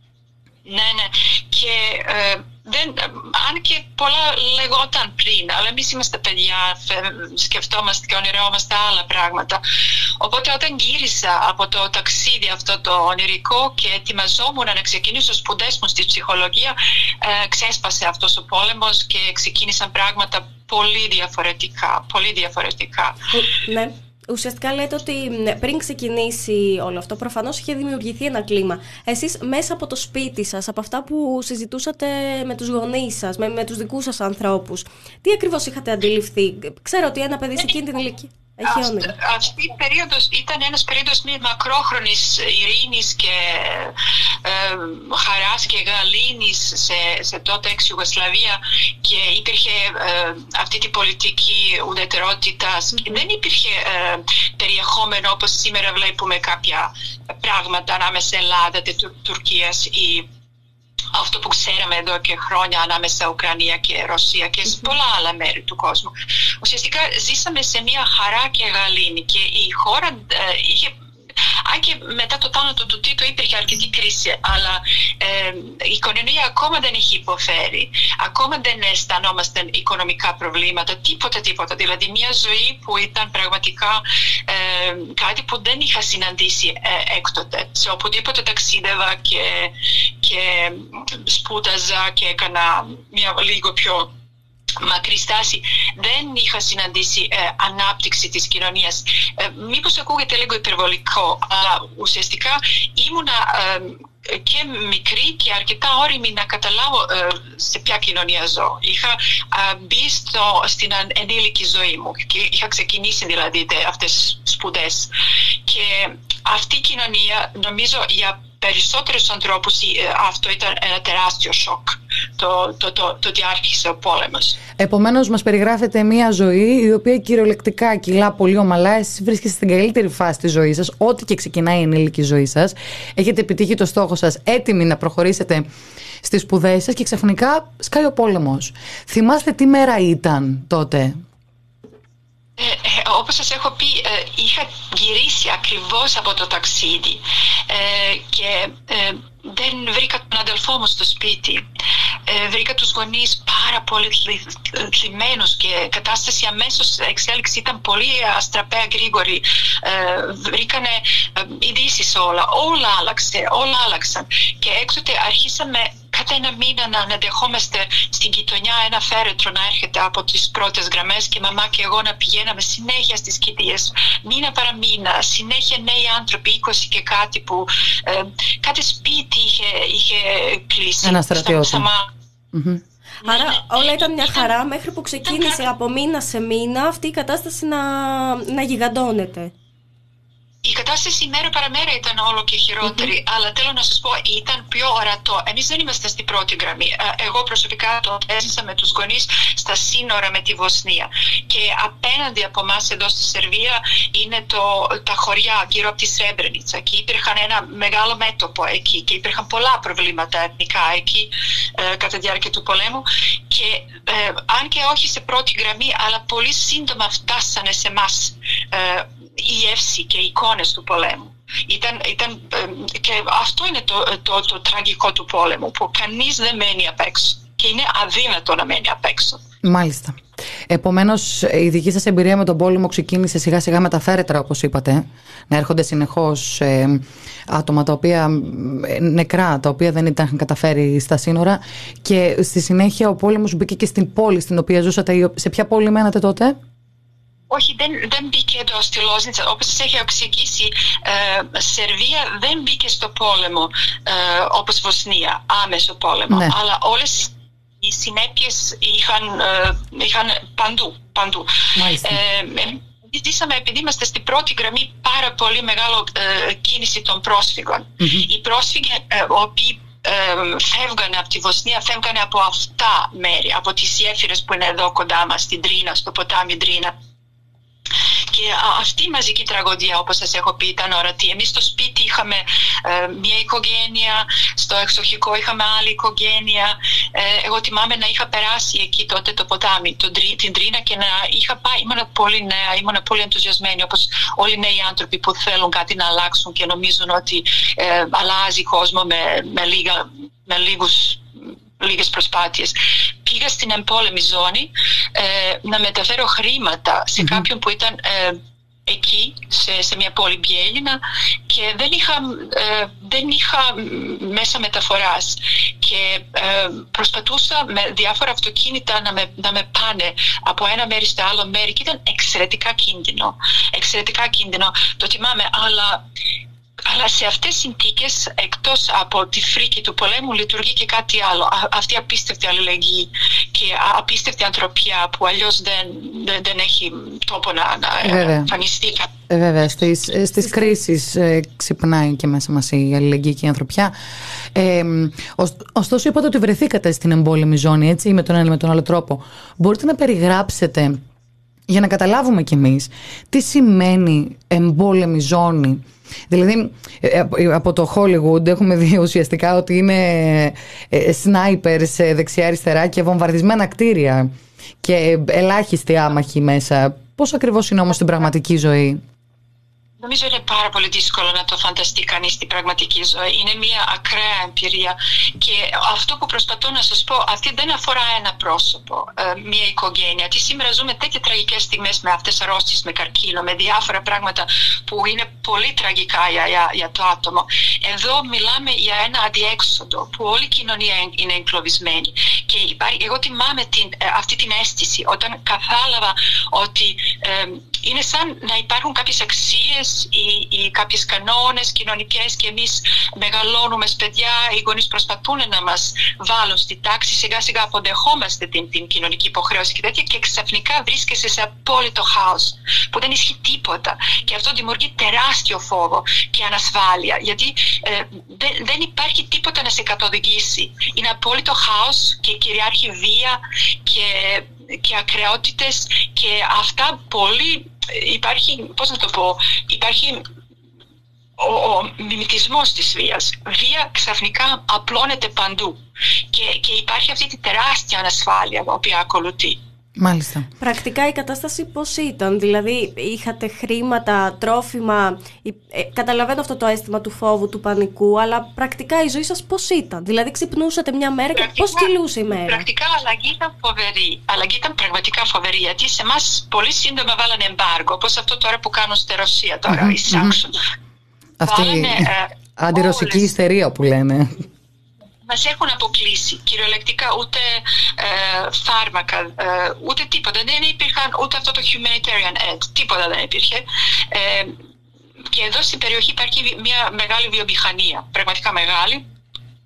Ναι, ναι. Και ε, δεν, αν και πολλά λεγόταν πριν, αλλά εμείς είμαστε παιδιά, σκεφτόμαστε και ονειρευόμαστε άλλα πράγματα. Οπότε όταν γύρισα από το ταξίδι αυτό το ονειρικό και ετοιμαζόμουν να ξεκινήσω σπουδές μου στη ψυχολογία, ε, ξέσπασε αυτός ο πόλεμος και ξεκίνησαν πράγματα πολύ διαφορετικά, πολύ διαφορετικά. Ναι. Ουσιαστικά λέτε ότι πριν ξεκινήσει όλο αυτό, προφανώς είχε δημιουργηθεί ένα κλίμα. Εσείς μέσα από το σπίτι σας, από αυτά που συζητούσατε με τους γονείς σας, με, με τους δικούς σας ανθρώπους, τι ακριβώς είχατε αντιληφθεί? Ξέρω ότι ένα παιδί σε εκείνη την ηλικία έχει όνειρα. Αυτή η περίοδος ήταν ένας περίοδος μια μακρόχρονης ειρήνης και ε, χαράς και γαλήνης σε, σε τότε εξ Ιουγκοσλαβία και υπήρχε ε, αυτή την πολιτική ουδετερότητας. Mm-hmm. Δεν υπήρχε ε, περιεχόμενο όπως σήμερα βλέπουμε κάποια πράγματα ανάμεσα Ελλάδα και Τουρ- Τουρκίας ή αυτό που ξέραμε εδώ και χρόνια ανάμεσα Ουκρανία και Ρωσία και σε πολλά άλλα μέρη του κόσμου. Ουσιαστικά ζήσαμε σε μια χαρά και γαλήνη και η χώρα ε, είχε, αν και μετά το θάνατο του Τίτο υπήρχε αρκετή κρίση, αλλά ε, η κοινωνία ακόμα δεν έχει υποφέρει. Ακόμα δεν αισθανόμαστε οικονομικά προβλήματα, τίποτα τίποτα. Δηλαδή μια ζωή που ήταν πραγματικά ε, κάτι που δεν είχα συναντήσει ε, έκτοτε. Σε οπουδήποτε ταξίδευα και, και σπούδαζα και έκανα μια λίγο πιο μακρύ στάση, δεν είχα συναντήσει ε, ανάπτυξη της κοινωνίας. Ε, μήπως ακούγεται λίγο υπερβολικό, αλλά ουσιαστικά ήμουνα ε, και μικρή και αρκετά όριμη να καταλάβω ε, σε ποια κοινωνία ζω. Είχα ε, μπει στο, στην ενήλικη ζωή μου και είχα ξεκινήσει δηλαδή αυτές τις σπουδές. Και αυτή η κοινωνία, νομίζω, για περισσότερους ανθρώπους αυτό ήταν ένα τεράστιο σοκ, το, το, το, το ότι άρχισε ο πόλεμος. Επομένως μας περιγράφετε μια ζωή η οποία κυριολεκτικά κυλά πολύ ομαλά. Εσείς βρίσκεστε στην καλύτερη φάση της ζωής σας, ό,τι και ξεκινάει η ενήλικη ζωή σας. Έχετε επιτύχει το στόχο σας, έτοιμοι να προχωρήσετε στις σπουδές σας και ξαφνικά σκάει ο πόλεμος. Θυμάστε τι μέρα ήταν τότε? Ε, ε, όπως σας έχω πει, ε, είχα γυρίσει ακριβώς από το ταξίδι ε, και ε, δεν βρήκα τον αδελφό μου στο σπίτι. Ε, βρήκα τους γονείς πάρα πολύ θλιμμένους και η κατάσταση αμέσως εξέλιξη ήταν πολύ αστραπέα γρήγορη. Ε, βρήκανε ε, ειδήσεις όλα, όλα άλλαξε, όλα άλλαξαν και έκτοτε αρχίσαμε κατά ένα μήνα να αναδεχόμαστε στην γειτονιά ένα φέρετρο να έρχεται από τις πρώτες γραμμές και η μαμά και εγώ να πηγαίναμε συνέχεια στις κηδείες, μήνα παρά μήνα, συνέχεια νέοι άνθρωποι, είκοσι και κάτι που ε, κάτι σπίτι είχε, είχε κλείσει. Ένα στρατιώτη. Mm-hmm. Άρα όλα ήταν μια χαρά μέχρι που ξεκίνησε από μήνα σε μήνα αυτή η κατάσταση να, να γιγαντώνεται. Η κατάσταση μέρα παραμέρα ήταν όλο και χειρότερη, mm-hmm. αλλά θέλω να σας πω, ήταν πιο ορατό. Εμείς δεν είμαστε στην πρώτη γραμμή. Εγώ προσωπικά το έζησα με τους γονείς στα σύνορα με τη Βοσνία. Και απέναντι από εμάς εδώ στη Σερβία είναι το, τα χωριά γύρω από τη Σρέμπρενιτσα. Και υπήρχαν ένα μεγάλο μέτωπο εκεί και υπήρχαν πολλά προβλήματα εθνικά εκεί ε, κατά τη διάρκεια του πολέμου. Και ε, αν και όχι σε πρώτη γραμμή, αλλά πολύ σύντομα φτάσανε σε εμάς ε, η εύση και οι εικόνες του πολέμου. Ήταν, ήταν, και αυτό είναι το, το, το, το τραγικό του πόλεμου, που κανείς δεν μένει απ' έξω και είναι αδύνατο να μένει απ' έξω. Μάλιστα. Επομένως, η δική σας εμπειρία με τον πόλεμο ξεκίνησε σιγά σιγά με τα φέρετρα, όπως είπατε, να έρχονται συνεχώς ε, άτομα τα οποία ε, νεκρά, τα οποία δεν ήταν καταφέρει στα σύνορα, και στη συνέχεια ο πόλεμος μπήκε και στην πόλη στην οποία ζούσατε. Σε ποια πόλη μένατε τότε? Όχι, δεν, δεν μπήκε εδώ στη Λόζνιτσα. Όπως σας έχω εξηγήσει, ε, Σερβία δεν μπήκε στο πόλεμο ε, όπως Βοσνία, άμεσο πόλεμο. Ναι. Αλλά όλες οι συνέπειες είχαν, ε, είχαν παντού. παντού. Ε, ζήσαμε, επειδή είμαστε στην πρώτη γραμμή, πάρα πολύ μεγάλο ε, κίνηση των πρόσφυγων. Mm-hmm. Οι πρόσφυγες, ε, οι οποίοι ε, φεύγανε από τη Βοσνία, φεύγανε από αυτά μέρη, από τις γέφυρες που είναι εδώ κοντά μας, στην Τρίνα, στο ποτάμι Τρίνα. Και αυτή η μαζική τραγωδία, όπως σας έχω πει, ήταν ορατή. Εμείς στο σπίτι είχαμε ε, μια οικογένεια, στο εξοχικό είχαμε άλλη οικογένεια. Ε, εγώ θυμάμαι να είχα περάσει εκεί τότε το ποτάμι, το, την Τρίνα, και να είχα πάει. Ήμουν πολύ νέα, ήμουν πολύ ενθουσιασμένη, όπως όλοι οι νέοι άνθρωποι που θέλουν κάτι να αλλάξουν και νομίζουν ότι ε, αλλάζει κόσμο με, με, λίγα, με λίγους. λίγες προσπάθειες. Πήγα στην εμπόλεμη ζώνη ε, να μεταφέρω χρήματα σε mm-hmm. κάποιον που ήταν ε, εκεί, σε, σε μια πόλη Μπιέλινα, και δεν είχα, ε, δεν είχα μέσα μεταφοράς. Και ε, προσπαθούσα με διάφορα αυτοκίνητα να με, να με πάνε από ένα μέρη στο άλλο μέρη, και ήταν εξαιρετικά κίνδυνο. Εξαιρετικά κίνδυνο, το θυμάμαι, αλλά... Αλλά σε αυτές τις συνθήκες, εκτός από τη φρίκη του πολέμου, λειτουργεί και κάτι άλλο. Αυτή η απίστευτη αλληλεγγύη και απίστευτη ανθρωπιά που αλλιώς δεν, δεν, δεν έχει τόπο να, να εμφανιστεί. Ε, βέβαια, στις, στις κρίσεις ε, ξυπνάει και μέσα μας η αλληλεγγύη και η ανθρωπιά. Ε, ωστόσο, είπατε ότι βρεθήκατε στην εμπόλεμη ζώνη, έτσι, με τον ένα ή με τον άλλο τρόπο. Μπορείτε να περιγράψετε, για να καταλάβουμε κι εμείς, τι σημαίνει εμπόλεμη ζώνη? Δηλαδή, από το Hollywood έχουμε δει ουσιαστικά ότι είναι σνάιπερς δεξιά-αριστερά και βομβαρδισμένα κτίρια και ελάχιστοι άμαχοι μέσα. Πώς ακριβώς είναι όμως στην πραγματική ζωή? Νομίζω είναι πάρα πολύ δύσκολο να το φανταστεί κανείς στην πραγματική ζωή. Είναι μια ακραία εμπειρία. Και αυτό που προσπαθώ να σας πω, αυτή δεν αφορά ένα πρόσωπο, μια οικογένεια. Τι σήμερα ζούμε τέτοιες τραγικές στιγμές με αυτές τις αρρώστιες, με καρκίνο, με διάφορα πράγματα που είναι πολύ τραγικά για, για, για το άτομο. Εδώ μιλάμε για ένα αδιέξοδο που όλη η κοινωνία είναι εγκλωβισμένη. Και υπάρχει, εγώ θυμάμαι την, αυτή την αίσθηση όταν κατάλαβα ότι ε, είναι σαν να υπάρχουν κάποιες αξίες ή, ή κάποιες κανόνες κοινωνικές, και εμείς μεγαλώνουμε ως παιδιά, οι γονείς προσπαθούν να μας βάλουν στη τάξη, σιγά σιγά αποδεχόμαστε την, την κοινωνική υποχρέωση και τέτοια, και ξαφνικά βρίσκεσαι σε απόλυτο χάος που δεν ισχύει τίποτα, και αυτό δημιουργεί τεράστιο φόβο και ανασφάλεια, γιατί ε, δεν, δεν υπάρχει τίποτα να σε καθοδηγήσει. Είναι απόλυτο χάος και κυριάρχει βία και, και ακρεότητες, και αυτά πολύ. Υπάρχει, πώς να το πω, υπάρχει ο, ο μιμητισμός της βίας. Βία ξαφνικά απλώνεται παντού, και, και υπάρχει αυτή τη τεράστια ανασφάλεια που οποία ακολουθεί. Μάλιστα. Πρακτικά η κατάσταση πώς ήταν? Δηλαδή είχατε χρήματα, τρόφιμα, ε, καταλαβαίνω αυτό το αίσθημα του φόβου, του πανικού, αλλά πρακτικά η ζωή σας πώς ήταν? Δηλαδή ξυπνούσατε μια μέρα πρακτικά, και πώς κυλούσε η μέρα? Πρακτικά αλλαγή ήταν φοβερή. Αλλαγή ήταν πραγματικά φοβερή, γιατί σε εμάς πολύ σύντομα βάλανε εμπάργο, όπως αυτό τώρα που κάνουν στη Ρωσία τώρα, mm-hmm, εισάξουν. Mm-hmm. Αυτή η ε, αντιρωσική όλες... ιστερία που λένε. Μας έχουν αποκλείσει κυριολεκτικά, ούτε ε, φάρμακα, ε, ούτε τίποτα. Δεν υπήρχαν ούτε αυτό το humanitarian aid, τίποτα δεν υπήρχε. Ε, και εδώ στην περιοχή υπάρχει μια μεγάλη βιομηχανία, πραγματικά μεγάλη,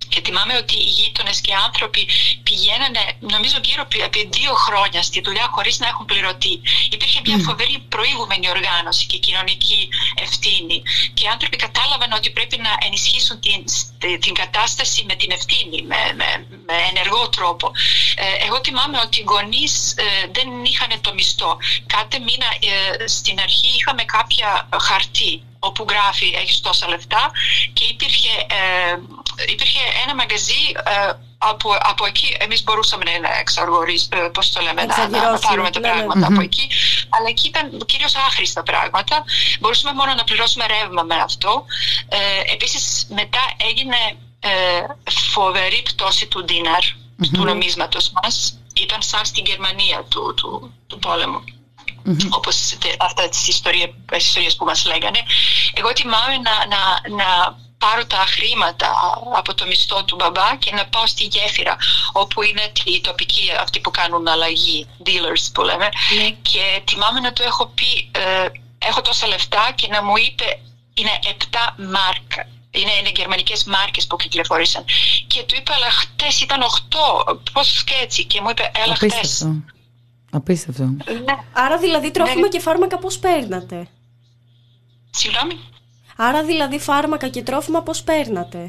Και θυμάμαι ότι οι γείτονες και οι άνθρωποι πηγαίνανε, νομίζω γύρω επί δύο χρόνια στη δουλειά χωρίς να έχουν πληρωθεί. Υπήρχε μια φοβερή προηγούμενη οργάνωση και κοινωνική ευθύνη. Και οι άνθρωποι κατάλαβαν ότι πρέπει να ενισχύσουν την, την κατάσταση με την ευθύνη, με, με, με ενεργό τρόπο. Ε, εγώ θυμάμαι ότι οι γονείς ε, δεν είχαν το μισθό. Κάθε μήνα ε, στην αρχή είχαμε κάποια χαρτί όπου γράφει έχεις τόσα λεφτά και υπήρχε, ε, υπήρχε ένα μαγαζί ε, από, από εκεί εμείς μπορούσαμε να εξαγορίσουμε, ε, πώς το λέμε, να, να πάρουμε τα πράγματα mm-hmm. από εκεί, αλλά εκεί ήταν κυρίως άχρηστα πράγματα, μπορούσαμε μόνο να πληρώσουμε ρεύμα με αυτό. Ε, επίσης μετά έγινε ε, φοβερή πτώση του δίναρ, mm-hmm. του νομίσματος μας, ήταν σαν στην Γερμανία του, του, του πόλεμου. Mm-hmm. Όπως αυτά τις ιστορίες, τις ιστορίες που μας λέγανε. Εγώ θυμάμαι να, να, να πάρω τα χρήματα από το μισθό του μπαμπά και να πάω στη γέφυρα όπου είναι οι τοπικοί αυτοί που κάνουν αλλαγή, dealers που λέμε, mm-hmm. και θυμάμαι να του έχω πει ε, έχω τόσα λεφτά και να μου είπε είναι επτά μάρκα. Είναι, είναι γερμανικές μάρκες που κυκλοφορήσαν και του είπα αλλά χτες ήταν οκτώ, πώς και έτσι, και μου είπε έλα χτες. Απίστευτο. Ναι. Άρα δηλαδή τρόφιμα ναι. και φάρμακα πώς παίρνατε? Συγγνώμη? Άρα δηλαδή φάρμακα και τρόφιμα πώς παίρνατε?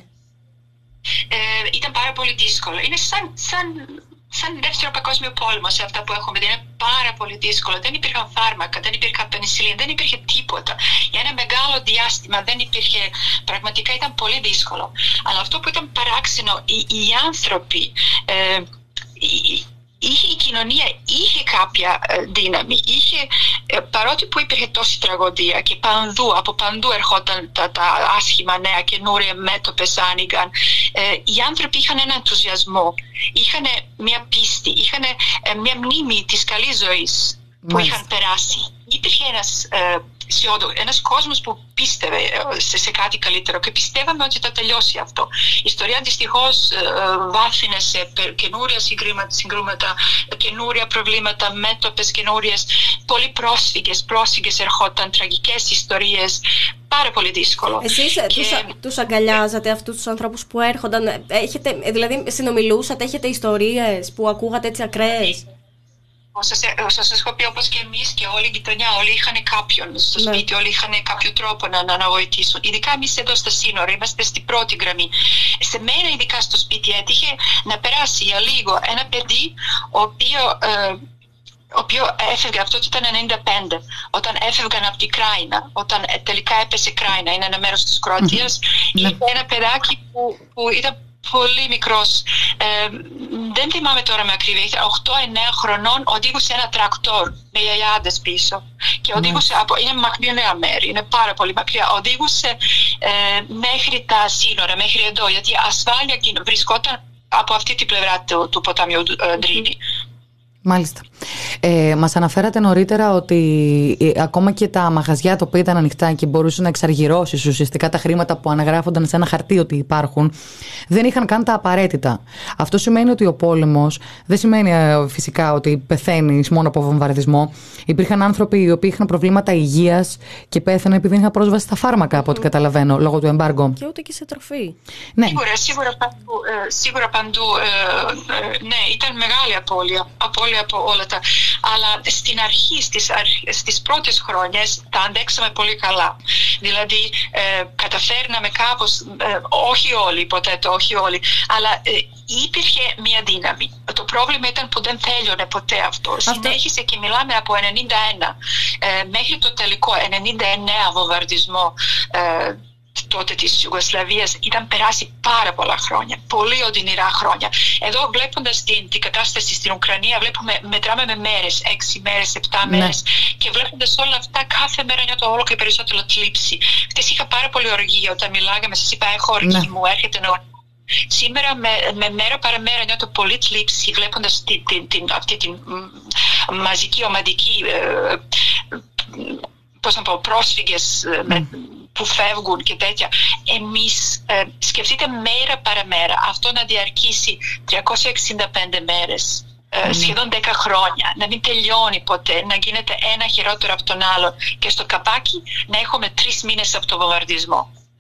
Ε, ήταν πάρα πολύ δύσκολο. Είναι σαν, σαν, σαν δεύτερο παγκόσμιο πόλεμο σε αυτά που έχουμε. Είναι πάρα πολύ δύσκολο. Δεν υπήρχαν φάρμακα, δεν υπήρχαν πενισιλίν, δεν υπήρχε τίποτα. Για ένα μεγάλο διάστημα δεν υπήρχε. Πραγματικά ήταν πολύ δύσκολο. Αλλά αυτό που ήταν παράξενο, οι, οι άνθρωποι. Ε, οι, Είχε, η κοινωνία είχε κάποια ε, δύναμη, είχε, ε, παρότι που υπήρχε τόση τραγωδία και παντού, από παντού ερχόταν τα, τα άσχημα νέα, καινούρια μέτωπες άνοιγαν, ε, οι άνθρωποι είχαν έναν ενθουσιασμό, είχαν μια πίστη, είχαν ε, μια μνήμη της καλής ζωής που Μάλιστα. είχαν περάσει. Υπήρχε ένας, ε, ένας κόσμος που πίστευε σε, σε κάτι καλύτερο και πιστεύαμε ότι θα τελειώσει αυτό. Η ιστορία δυστυχώς ε, βάθυνε σε καινούρια συγκρούματα, καινούρια προβλήματα, μέτωπες καινούριες, πολλοί πρόσφυγες, πρόσφυγες ερχόταν, τραγικές ιστορίες, πάρα πολύ δύσκολο. Εσείς και... τους, τους αγκαλιάζατε αυτούς τους ανθρώπους που έρχονταν, έχετε, δηλαδή συνομιλούσατε, έχετε ιστορίες που ακούγατε έτσι ακραίες? Σας σας έχω πει, όπως και εμείς και όλη η γειτονιά, όλοι είχαν κάποιον στο σπίτι, ναι. όλοι είχαν κάποιο τρόπο να, να, να βοηθήσουν. Ειδικά εμείς εδώ στα σύνορα, είμαστε στην πρώτη γραμμή. Σε μένα ειδικά στο σπίτι έτυχε να περάσει για λίγο ένα παιδί, ο οποίο, ε, ο οποίο έφευγε, αυτό ήταν ενενήντα πέντε, όταν έφευγαν από την Κράινα, όταν ε, τελικά έπεσε Κράινα, είναι ένα μέρος της Κροατίας, mm-hmm. είχε ένα παιδάκι που, που ήταν πολύ μικρός, ε, δεν θυμάμαι τώρα με ακρίβεια, ήταν οκτώ εννέα χρονών, οδήγησε ένα τρακτόρ με γιαγιάδες πίσω και οδήγησε, από, είναι μακρινά μέρη, είναι πάρα πολύ μακριά, οδήγησε ε, μέχρι τα σύνορα, μέχρι εδώ, γιατί ασφάλεια βρισκόταν από αυτή την πλευρά του, του ποταμιού ε, Ντρίνη. Μάλιστα. Ε, μας αναφέρατε νωρίτερα ότι ε, ακόμα και τα μαγαζιά τα οποία ήταν ανοιχτά και μπορούσε να εξαργυρώσεις ουσιαστικά τα χρήματα που αναγράφονταν σε ένα χαρτί ότι υπάρχουν, δεν είχαν καν τα απαραίτητα. Αυτό σημαίνει ότι ο πόλεμος δεν σημαίνει ε, φυσικά ότι πεθαίνεις μόνο από βομβαρδισμό. Υπήρχαν άνθρωποι οι οποίοι είχαν προβλήματα υγείας και πέθαναν επειδή δεν είχαν πρόσβαση στα φάρμακα, από ό,τι καταλαβαίνω, λόγω του εμπάργου. Και ούτε και σε τροφή. Ναι. Σίγουρα, σίγουρα παντού, ε, σίγουρα παντού ε, ε, ναι, ήταν μεγάλη απώλεια. απώλεια από όλα τα. Αλλά στην αρχή, στις, στις πρώτες χρόνιες τα αντέξαμε πολύ καλά. Δηλαδή ε, καταφέρναμε κάπως, ε, όχι όλοι, ποτέ το όχι όλοι, αλλά ε, υπήρχε μια δύναμη. Το πρόβλημα ήταν που δεν τέλειωνε ποτέ αυτό. αυτό. Συνέχισε και μιλάμε από ενενήντα ένα ε, μέχρι το τελικό ενενήντα εννέα βομβαρδισμό ε, τότε της Ιουγκοσλαβίας. Ήταν περάσει πάρα πολλά χρόνια, πολύ οδυνηρά χρόνια. Εδώ βλέποντας την, την κατάσταση στην Ουκρανία, βλέπουμε, μετράμε με μέρες, έξι μέρες, επτά μέρες, ναι. και βλέποντας όλα αυτά κάθε μέρα νιώθω όλο και περισσότερο θλίψη. Χτες είχα πάρα πολύ οργή όταν μιλάγαμε, σας είπα έχω οργή, ναι. μου έρχεται να... Σήμερα με, με μέρα παραμέρα νιώθω πολύ θλίψη βλέποντας την, την, την, αυτή την μαζική, ομαδική ε, πώς να πω, πρόσφυγες mm. με, που φεύγουν και τέτοια. Εμείς ε, σκεφτείτε μέρα παραμέρα αυτό να διαρκήσει τριακόσιες εξήντα πέντε μέρες, ε, mm. σχεδόν δέκα χρόνια, να μην τελειώνει ποτέ, να γίνεται ένα χειρότερο από τον άλλο και στο καπάκι να έχουμε τρεις μήνες από το βομβαρδισμό.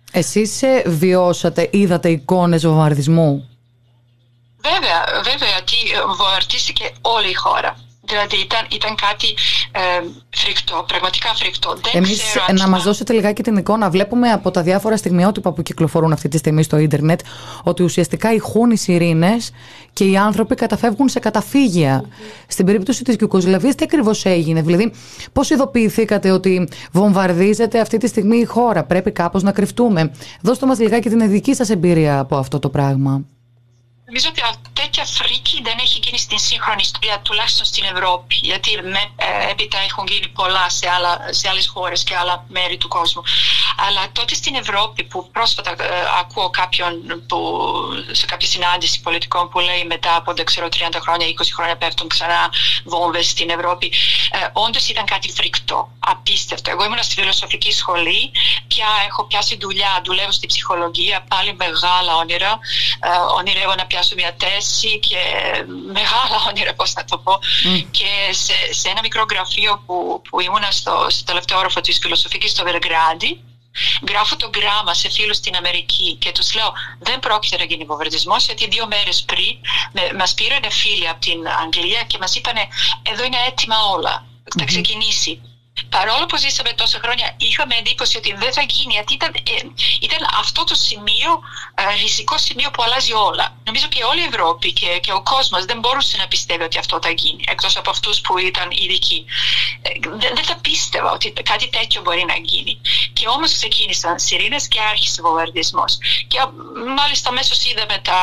Εσείς βιώσατε, είδατε εικόνες βομβαρδισμού? Βέβαια, βέβαια, γιατί βομβαρδίστηκε όλη η χώρα. Δηλαδή ήταν, ήταν κάτι ε, φρικτό, πραγματικά φρικτό. Δεν Εμείς, ξέρω να αν... μας δώσετε λιγάκι την εικόνα. Βλέπουμε από τα διάφορα στιγμιότυπα που κυκλοφορούν αυτή τη στιγμή στο ίντερνετ ότι ουσιαστικά ηχούν οι σιρήνες και οι άνθρωποι καταφεύγουν σε καταφύγια. Mm-hmm. Στην περίπτωση της Ιουγκοσλαβίας τι ακριβώς έγινε? Δηλαδή πώς ειδοποιηθήκατε ότι βομβαρδίζεται αυτή τη στιγμή η χώρα? Πρέπει κάπως να κρυφτούμε? Δώστε μας λιγάκι την δική σας εμπειρία από αυτό το πράγμα. Νομίζω ότι τέτοια φρίκη δεν έχει γίνει στην σύγχρονη ιστορία, τουλάχιστον στην Ευρώπη. Γιατί με, ε, έπειτα έχουν γίνει πολλά σε, άλλα, σε άλλες χώρες και άλλα μέρη του κόσμου. Αλλά τότε στην Ευρώπη, που πρόσφατα ε, ακούω κάποιον που, σε κάποια συνάντηση πολιτικών που λέει μετά από δεν ξέρω, τριάντα χρόνια, είκοσι χρόνια πέφτουν ξανά βόμβες στην Ευρώπη, ε, όντως ήταν κάτι φρικτό, απίστευτο. Εγώ ήμουν στη φιλοσοφική σχολή, πια έχω πιάσει δουλειά, δουλεύω στη ψυχολογία, πάλι μεγάλα όνειρα. Ε, ονειρεύω να πιάσω μια θέση και μεγάλα όνειρα, πώς να το πω. Mm. Και σε, σε ένα μικρό γραφείο που, που ήμουνα στο, στο τελευταίο όροφο της φιλοσοφικής στο Βελιγράδι, γράφω το γράμμα σε φίλους στην Αμερική και τους λέω δεν πρόκειται να γίνει βομβαρδισμός, γιατί δύο μέρες πριν με, μας πήρανε φίλοι από την Αγγλία και μας είπανε εδώ είναι έτοιμα όλα, θα mm-hmm. ξεκινήσει. Παρόλο που ζήσαμε τόσα χρόνια, είχαμε εντύπωση ότι δεν θα γίνει, γιατί ήταν, ε, ήταν αυτό το σημείο, ε, ριζικό σημείο που αλλάζει όλα. Νομίζω και όλη η Ευρώπη και, και ο κόσμος δεν μπορούσε να πιστεύει ότι αυτό θα γίνει, εκτός από αυτούς που ήταν ειδικοί. Ε, δεν, δεν θα πίστευα ότι κάτι τέτοιο μπορεί να γίνει. Και όμως ξεκίνησαν σιρήνες και άρχισε ο βομβαρδισμός. Και μάλιστα αμέσως είδαμε τα...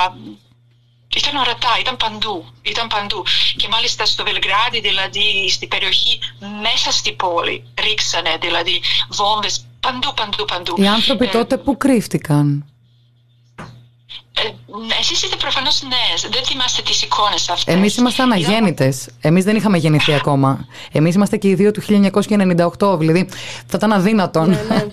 Ήταν ορατά, ήταν παντού, ήταν παντού. Και μάλιστα στο Βελιγράδι, δηλαδή στην περιοχή μέσα στη πόλη, ρίξανε δηλαδή βόμβες παντού, παντού, παντού. Οι άνθρωποι ε, τότε πού κρύφτηκαν? Ε, εσείς είστε προφανώς νέες, δεν θυμάστε τις εικόνες αυτές. Εμείς ήμασταν αγέννητες, εμείς δεν είχαμε γεννηθεί ακόμα. Εμείς είμαστε και οι δύο του χίλια εννιακόσια ενενήντα οκτώ, δηλαδή θα ήταν αδύνατον. Ναι, ναι.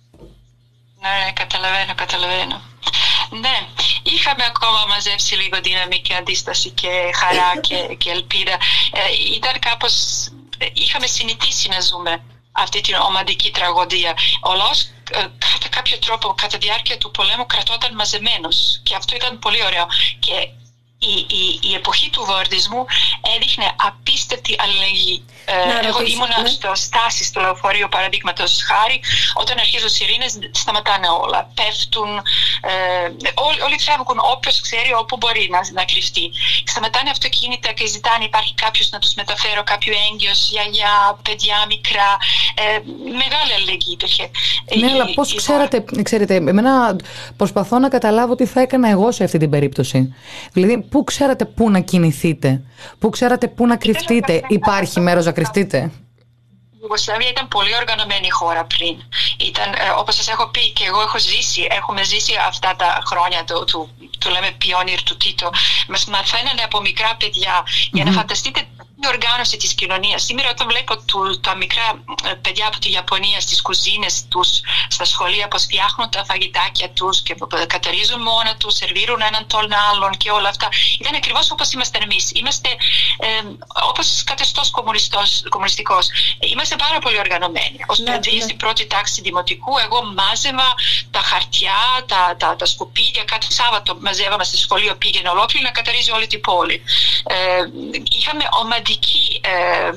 Ναι, καταλαβαίνω, καταλαβαίνω. Ναι, είχαμε ακόμα μαζέψει λίγο δύναμη και αντίσταση και χαρά και, και ελπίδα. Ε, ήταν κάπως, είχαμε συνηθίσει να ζούμε αυτή την ομαδική τραγωδία. Ο λαός ε, κατά κάποιο τρόπο κατά τη διάρκεια του πολέμου κρατώταν μαζεμένος και αυτό ήταν πολύ ωραίο. Και η, η, η εποχή του βομβαρδισμού έδειχνε απίστευτη αλληλεγγύη. Ε, εγώ ήμουνα ναι. στο στάση στο λεωφορείο, παραδείγματος χάρη, όταν αρχίζουν σιρήνες σταματάνε όλα, πέφτουν, ε, όλοι, όλοι φεύγουν, όποιος ξέρει όπου μπορεί να, να κρυφτεί. Σταματάνε αυτοκίνητα και ζητάνε, υπάρχει κάποιος να τους μεταφέρω, κάποιο έγκυος, γιαγιά, παιδιά μικρά, ε, μεγάλη αλληλεγγύη υπήρχε. Ναι, η, αλλά πώς η, ξέρατε, η... ξέρετε, εμένα προσπαθώ να καταλάβω τι θα έκανα εγώ σε αυτή την περίπτωση. Δηλαδή, πού ξέρατε πού να κινηθείτε, πού ξέρατε πού να κρυφτείτε, υπάρχει μέρος να κρυφτείτε? Η Ιουγκοσλαβία ήταν πολύ οργανωμένη χώρα πριν. Ήταν, ε, όπως σας έχω πει και εγώ έχω ζήσει, έχουμε ζήσει αυτά τα χρόνια του, του, του λέμε πιόνιρ του Τίτο. Μας μαθαίνανε από μικρά παιδιά mm-hmm. για να φανταστείτε η οργάνωση της κοινωνίας. Σήμερα όταν βλέπω του, τα μικρά παιδιά από τη Ιαπωνία στις κουζίνες τους, στα σχολεία, πως φτιάχνουν τα φαγητάκια τους και καταρίζουν μόνα τους, σερβίρουν έναν τον άλλον και όλα αυτά. Ήταν ακριβώς όπως είμαστε εμείς. Είμαστε ε, όπως καθεστώς κομμουνιστικός. Είμαστε πάρα πολύ οργανωμένοι. Ως ναι, παιδί ναι. στην πρώτη τάξη δημοτικού, εγώ μάζευα τα χαρτιά, τα, τα, τα σκουπίδια. Κάθε Σάββατο μαζεύαμε στο σχολείο, πήγαινε ολόκληρη να καταρίζει όλη την πόλη. Ε, είχαμε ομαδική ε,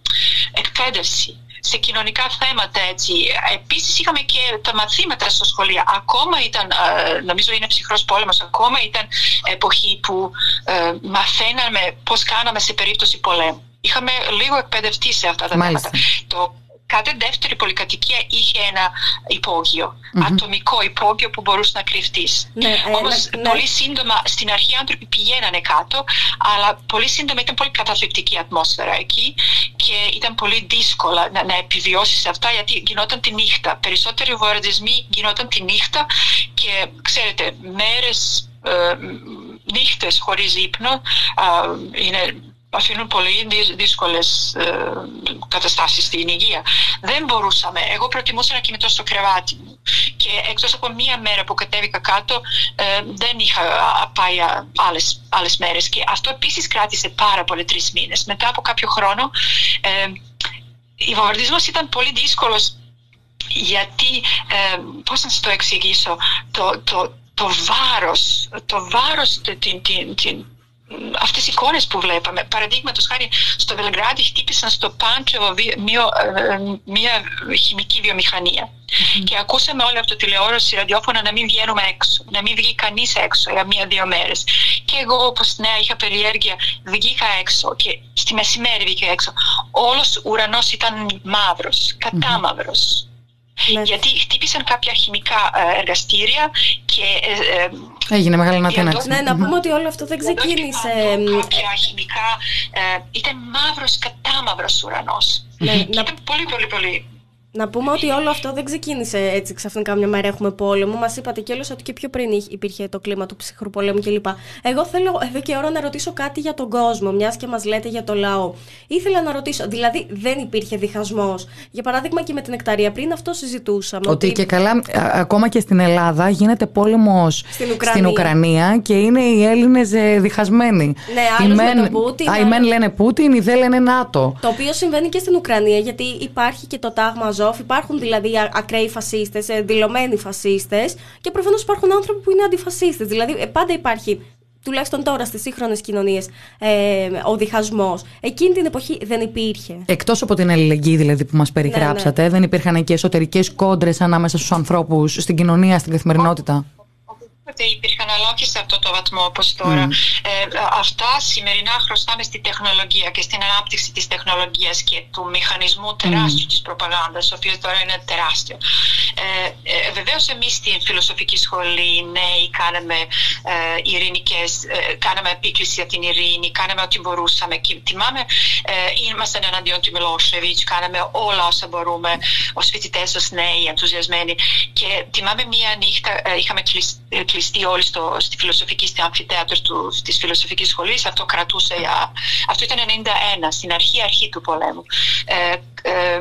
εκπαίδευση σε κοινωνικά θέματα, έτσι. Επίσης είχαμε και τα μαθήματα στο σχολείο. Ακόμα ήταν, ε, νομίζω είναι ψυχρός πόλεμος, ακόμα ήταν εποχή που ε, μαθαίναμε πώς κάναμε σε περίπτωση πολέμου. Είχαμε λίγο εκπαιδευτεί σε αυτά τα Μάλιστα. θέματα. Το κάθε δεύτερη πολυκατοικία είχε ένα υπόγειο, mm-hmm. ατομικό υπόγειο που μπορούσε να κρυφτείς. Ναι, Όμως ε, ναι, πολύ ναι. σύντομα, στην αρχή άνθρωποι πηγαίνανε κάτω, αλλά πολύ σύντομα ήταν πολύ καταθλιπτική ατμόσφαιρα εκεί και ήταν πολύ δύσκολο να, να επιβιώσεις αυτά, γιατί γινόταν τη νύχτα. Περισσότεροι βομβαρδισμοί γινόταν τη νύχτα και ξέρετε, μέρες, ε, νύχτες χωρίς ύπνο ε, είναι... αφήνουν πολύ δύσκολες ε, καταστάσεις στην υγεία. Δεν μπορούσαμε. Εγώ προτιμούσα να κοιμηθώ στο κρεβάτι μου. Και εκτός από μία μέρα που κατέβηκα κάτω, ε, δεν είχα πάει άλλες, άλλες μέρες. Και αυτό επίσης κράτησε πάρα πολύ, τρεις μήνες. Μετά από κάποιο χρόνο, ε, ο βομβαρδισμός ήταν πολύ δύσκολος γιατί, ε, πώς να σας το εξηγήσω, το, το, το βάρος, το βάρος, την, την, την, αυτές οι εικόνες που βλέπαμε, παραδείγματος χάρη στο Βελιγράδι χτύπησαν στο Πάντζεβο μια, μια χημική βιομηχανία mm-hmm. και ακούσαμε όλη αυτό τηλεόραση, ραδιόφωνα να μην βγαίνουμε έξω, να μην βγει κανείς έξω για μία-δύο μέρες. Και εγώ όπως νέα είχα περιέργεια, βγήκα έξω και στη μεσημέρι βγήκα έξω. Όλος ο ουρανός ήταν μαύρος, κατάμαυρος. Mm-hmm. Ναι. Γιατί χτύπησαν κάποια χημικά εργαστήρια και ε, έγινε μεγάλη ανατείναξη. Ναι, να πούμε ότι όλο αυτό δεν ξεκίνησε. Κάποια χημικά ε, ήταν μαύρος κατάμαυρος ουρανός. Ναι, ήταν να... πολύ πολύ πολύ. Να πούμε ότι όλο αυτό δεν ξεκίνησε έτσι ξαφνικά μια μέρα έχουμε πόλεμο. Μας είπατε κιόλας ότι και πιο πριν υπήρχε το κλίμα του ψυχρού πολέμου κλπ. Εγώ θέλω εδώ και ώρα να ρωτήσω κάτι για τον κόσμο, μιας και μας λέτε για το λαό. Ήθελα να ρωτήσω, δηλαδή δεν υπήρχε διχασμός? Για παράδειγμα και με την Νεκταρία, πριν αυτό συζητούσαμε. Ότι, ότι... και καλά, α, ακόμα και στην Ελλάδα γίνεται πόλεμος στην Ουκρανία, στην Ουκρανία και είναι οι Έλληνες ε, διχασμένοι. Ναι, άλλος με τον Πούτιν. Οι μεν λένε Πούτιν, οι δε λένε ΝΑΤΟ. Το οποίο συμβαίνει και στην Ουκρανία, γιατί υπάρχει και το τάγμα. Υπάρχουν δηλαδή ακραίοι φασίστες, δηλωμένοι φασίστες και προφανώς υπάρχουν άνθρωποι που είναι αντιφασίστες. Δηλαδή πάντα υπάρχει, τουλάχιστον τώρα στις σύγχρονες κοινωνίες, ε, ο διχασμός. Εκείνη την εποχή δεν υπήρχε. Εκτός από την αλληλεγγύη δηλαδή που μας περιγράψατε, ναι, ναι. δεν υπήρχαν και εσωτερικές κόντρες ανάμεσα στους ανθρώπους, στην κοινωνία, στην καθημερινότητα? Υπήρχαν, αλλά όχι σε αυτό το βαθμό όπως τώρα. Mm. Ε, αυτά σημερινά χρωστάμε στη τεχνολογία και στην ανάπτυξη της τεχνολογίας και του μηχανισμού τεράστιου mm. της προπαγάνδας, ο οποίος τώρα είναι τεράστιο. Ε, ε, βεβαίως εμείς στην φιλοσοφική σχολή νέοι κάναμε ε, ειρηνικές, ε, κάναμε επίκληση για την ειρήνη, κάναμε ό,τι μπορούσαμε. Και θυμάμαι, ε, ήμασταν εναντίον του Μιλόσεβιτς, κάναμε όλα όσα μπορούμε ως φοιτητές, ως νέοι, ενθουσιασμένοι. Και θυμάμαι μία νύχτα, ε, είχαμε κλειστεί όλοι στο, στη φιλοσοφική, στη αμφιτέατρο της φιλοσοφικής σχολής. Αυτό κρατούσε, α, αυτό ήταν ενενήντα ένα, στην αρχή αρχή του πολέμου. Ε, ε,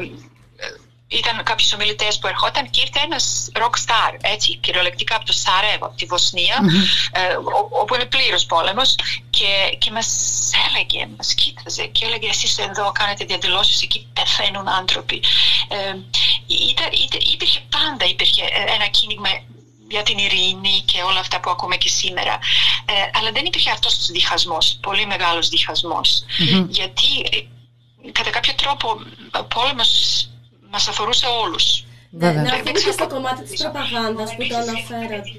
ήταν κάποιοι ομιλητές που ερχόταν και ήρθε ένας rock star, έτσι, κυριολεκτικά από το Σαρέβο, από τη Βοσνία, mm-hmm. ε, όπου είναι πλήρως πόλεμος, και, και μας έλεγε, μας κοίταζε και έλεγε, εσείς εδώ κάνετε διαδηλώσεις, εκεί πεθαίνουν άνθρωποι. Ε, ήταν, υπήρχε πάντα υπήρχε ένα κίνημα για την ειρήνη και όλα αυτά που ακούμε και σήμερα. Ε, αλλά δεν υπήρχε αυτός ο διχασμός, πολύ μεγάλος διχασμός. Mm-hmm. Γιατί ε, κατά κάποιο τρόπο ο πόλεμος μας αφορούσε όλους. Ναι, να πούμε και στο κομμάτι της προπαγάνδας που το αναφέρατε.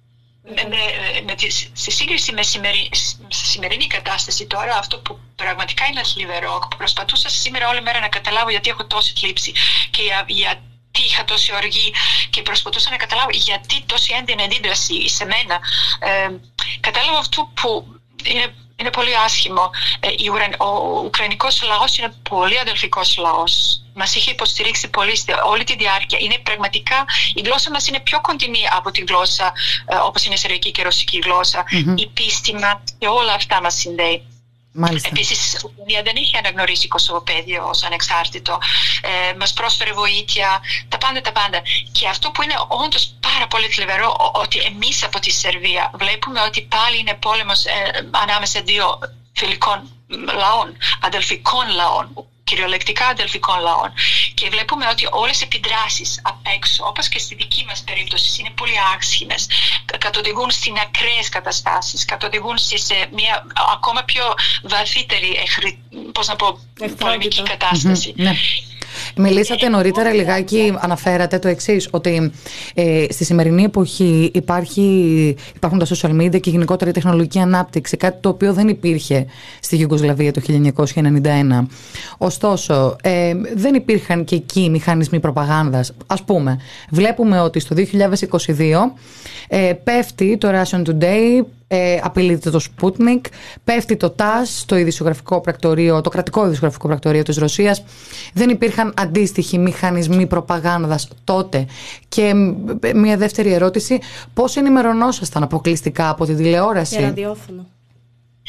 Με, με, με τη, σε σύγκριση με σημερι, σημερινή κατάσταση τώρα, αυτό που πραγματικά είναι θλιβερό, που προσπαθούσα σήμερα όλη μέρα να καταλάβω γιατί έχω τόση θλίψη και για, για τι είχα τόση οργή και προσπαθούσα να καταλάβω γιατί τόση έντονη αντίδραση σε μένα. Ε, κατάλαβα αυτό που είναι, είναι πολύ άσχημο. Ε, ο Ουκρανικός λαός είναι πολύ αδελφικός λαός. Μας είχε υποστηρίξει πολύ όλη τη διάρκεια. Είναι πραγματικά, η γλώσσα μας είναι πιο κοντινή από τη γλώσσα, ε, όπως είναι η σερβική και ρωσική γλώσσα. Mm-hmm. Η πίστη μας και όλα αυτά μας συνδέει. Επίσης, η Ουκρανία δεν είχε αναγνωρίσει κοσοβοπαίδιο ως ανεξάρτητο. Ε, μας πρόσφερε βοήθεια, τα πάντα, τα πάντα. Και αυτό που είναι όντως πάρα πολύ θλιβερό, ότι εμείς από τη Σερβία βλέπουμε ότι πάλι είναι πόλεμος ε, ανάμεσα δύο φιλικών λαών, αδελφικών λαών, κυριολεκτικά αδελφικών λαών. Και βλέπουμε ότι όλες οι επιδράσεις απ' έξω, όπως και στη δική μας περίπτωση, είναι πολύ άσχημες. Κατοδηγούν στην ακραίες καταστάσεις, κατοδηγούν σε μια ακόμα πιο βαθύτερη, πώς να πω, πολεμική κατάσταση. Mm-hmm, ναι. Μιλήσατε νωρίτερα λιγάκι, αναφέρατε το εξής, ότι ε, στη σημερινή εποχή υπάρχει, υπάρχουν τα social media και γενικότερα η τεχνολογική ανάπτυξη, κάτι το οποίο δεν υπήρχε στη Γιουγκοσλαβία το χίλια εννιακόσια ενενήντα ένα. Ωστόσο, ε, δεν υπήρχαν και εκεί μηχανισμοί προπαγάνδας. Ας πούμε, βλέπουμε ότι στο δύο χιλιάδες είκοσι δύο ε, πέφτει το Russian Today, Ε, απειλείται το Sputnik, πέφτει το τας, το ειδησιογραφικό πρακτορείο, το κρατικό ειδησιογραφικό πρακτορείο της Ρωσίας. Δεν υπήρχαν αντίστοιχοι μηχανισμοί προπαγάνδας τότε. Και μια δεύτερη ερώτηση, πώς ενημερωνόσασταν αποκλειστικά από τη τηλεόραση? Και ραδιόφωνο.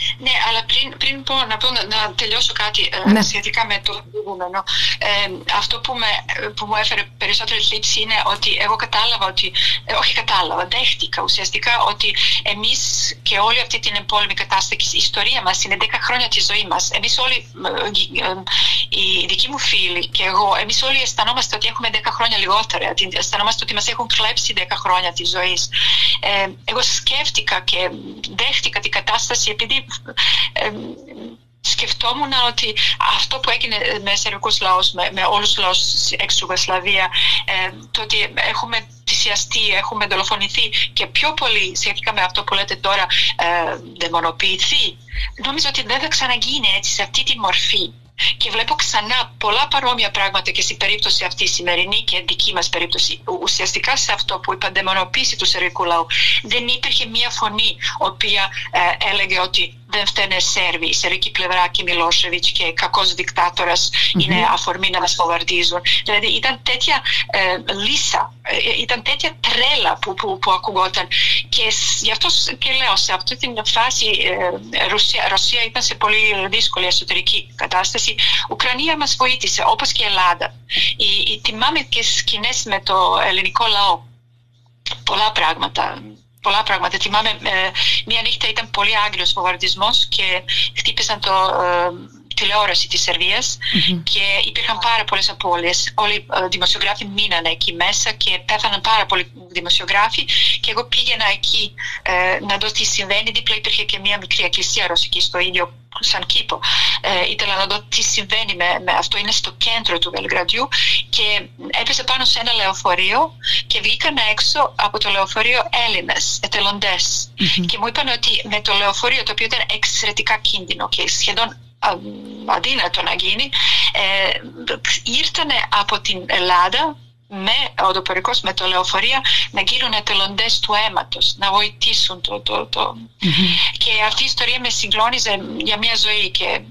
Ναι, αλλά πριν, πριν πω, να, πω, να, να τελειώσω κάτι ναι. ε, σχετικά με το προηγούμενο. Ε, αυτό που, με, που μου έφερε περισσότερη θλίψη είναι ότι εγώ κατάλαβα ότι, ε, όχι κατάλαβα, δέχτηκα ουσιαστικά ότι εμείς και όλη αυτή την εμπόλεμη κατάσταση, η ιστορία μας είναι δέκα χρόνια της ζωής μας. Εμείς όλοι, ε, ε, οι δικοί μου φίλοι και εγώ, εμείς όλοι αισθανόμαστε ότι έχουμε δέκα χρόνια λιγότερα, αισθανόμαστε ότι μας έχουν κλέψει δέκα χρόνια της ζωής. Ε, εγώ σκέφτηκα και δέχτηκα την κατάσταση επειδή Ε, σκεφτόμουν ότι αυτό που έγινε με σερβικούς λαούς, με, με όλους τους λαούς εξ Ιουγκοσλαβία, ε, το ότι έχουμε θυσιαστεί, έχουμε δολοφονηθεί και πιο πολύ σχετικά με αυτό που λέτε τώρα, ε, δαιμονοποιηθεί, νομίζω ότι δεν θα ξαναγίνει έτσι σε αυτή τη μορφή. Και βλέπω ξανά πολλά παρόμοια πράγματα και στην περίπτωση αυτή σημερινή και δική μας περίπτωση. Ουσιαστικά σε αυτό που είπα, δαιμονοποίηση του σερβικού λαού, δεν υπήρχε μία φωνή η οποία ε, έλεγε ότι δεν φταίνε Σέρβοι, η σερβική πλευρά και Μιλόσεβιτς και κακός δικτάτορας mm-hmm. είναι αφορμή να μας φοβαρδίζουν. Δηλαδή ήταν τέτοια ε, λύσα, ε, ήταν τέτοια τρέλα που, που, που ακουγόταν. Και γι' αυτό και λέω, σε αυτή την φάση ε, Ρωσία, Ρωσία ήταν σε πολύ δύσκολη εσωτερική κατάσταση. Ουκρανία μας βοήθησε, όπως και η Ελλάδα. Η, η, τιμάμε και σκηνές με το ελληνικό λαό. Πολλά πράγματα. Πολλά πράγματα. Θυμάμαι, ε, μία νύχτα ήταν πολύ άγριος βομβαρδισμός και χτύπησαν το ε, τηλεόραση της Σερβίας mm-hmm. και υπήρχαν πάρα πολλές απώλειες. Όλοι οι ε, δημοσιογράφοι μείνανε εκεί μέσα και πέθαναν πάρα πολλοί δημοσιογράφοι και εγώ πήγαινα εκεί ε, να δω τι συμβαίνει. Δίπλα υπήρχε και μία μικρή εκκλησία ρωσική στο ίδιο σαν κήπο. Ε, ήθελα να δω τι συμβαίνει με, με αυτό. Είναι στο κέντρο του Βελιγραδιού και έπεσε πάνω σε ένα λεωφορείο και βγήκαν έξω από το λεωφορείο Έλληνες εθελοντές mm-hmm. και μου είπαν ότι με το λεωφορείο, το οποίο ήταν εξαιρετικά κίνδυνο και σχεδόν αδύνατο να γίνει, ε, ήρθανε από την Ελλάδα με οδοπορικός, με το λεωφορείο να γίνουν εθελοντές του αίματος, να βοηθήσουν το... το, το. Mm-hmm. Και αυτή η ιστορία με συγκλώνιζε για μια ζωή και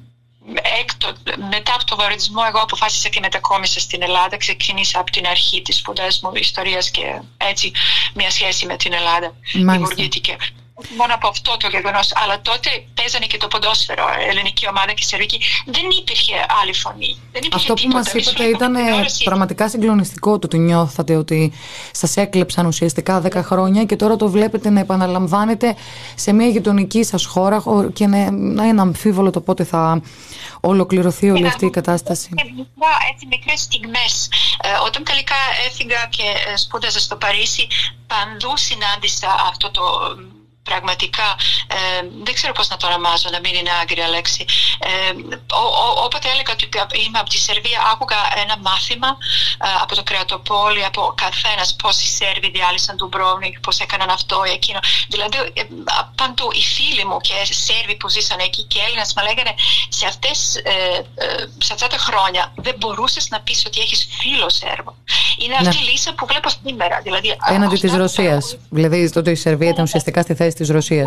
έκτο, μετά από το βομβαρδισμό εγώ αποφάσισα και μετακόμισα στην Ελλάδα, ξεκίνησα από την αρχή της σπουδές μου ιστορίας και έτσι μια σχέση με την Ελλάδα δημιουργήθηκε. Μόνο από αυτό το γεγονός, αλλά τότε παίζανε και το ποδόσφαιρο, ελληνική ομάδα και σερβική. Δεν υπήρχε άλλη φωνή. Δεν υπήρχε αυτό που τίποτα. μας είπατε ήταν πραγματικά συγκλονιστικό, το ότι νιώθατε ότι σας έκλεψαν ουσιαστικά δέκα χρόνια και τώρα το βλέπετε να επαναλαμβάνετε σε μια γειτονική σας χώρα και να είναι αμφίβολο το πότε θα ολοκληρωθεί όλη αυτή η κατάσταση. Έτσι μικρές στιγμές. Ε, όταν τελικά έφυγα και σπούδαζα στο Παρίσι, παντού συνάντησα αυτό το... Πραγματικά, ε, δεν ξέρω πώς να το ονομάζω, να μην είναι άγρια λέξη. Ε, ό, ό, όποτε έλεγα ότι είμαι από τη Σερβία, άκουγα ένα μάθημα ε, από το Κρεατοπόλι, από καθένας πώς οι Σέρβοι διάλυσαν του Ντουμπρόβνικ, πώς έκαναν αυτό ή εκείνο. Δηλαδή, ε, παντού οι φίλοι μου και Σέρβοι που ζήσαν εκεί και Έλληνες μου λέγανε σε, αυτές, ε, ε, σε αυτά τα χρόνια δεν μπορούσες να πεις ότι έχεις φίλο Σέρβο. Είναι αυτή η λύσα που βλέπω σήμερα. Δηλαδή, έναντι της Ρωσίας. Δηλαδή, τότε η Σερβία ήταν ουσιαστικά στη θέση της Ρωσίας.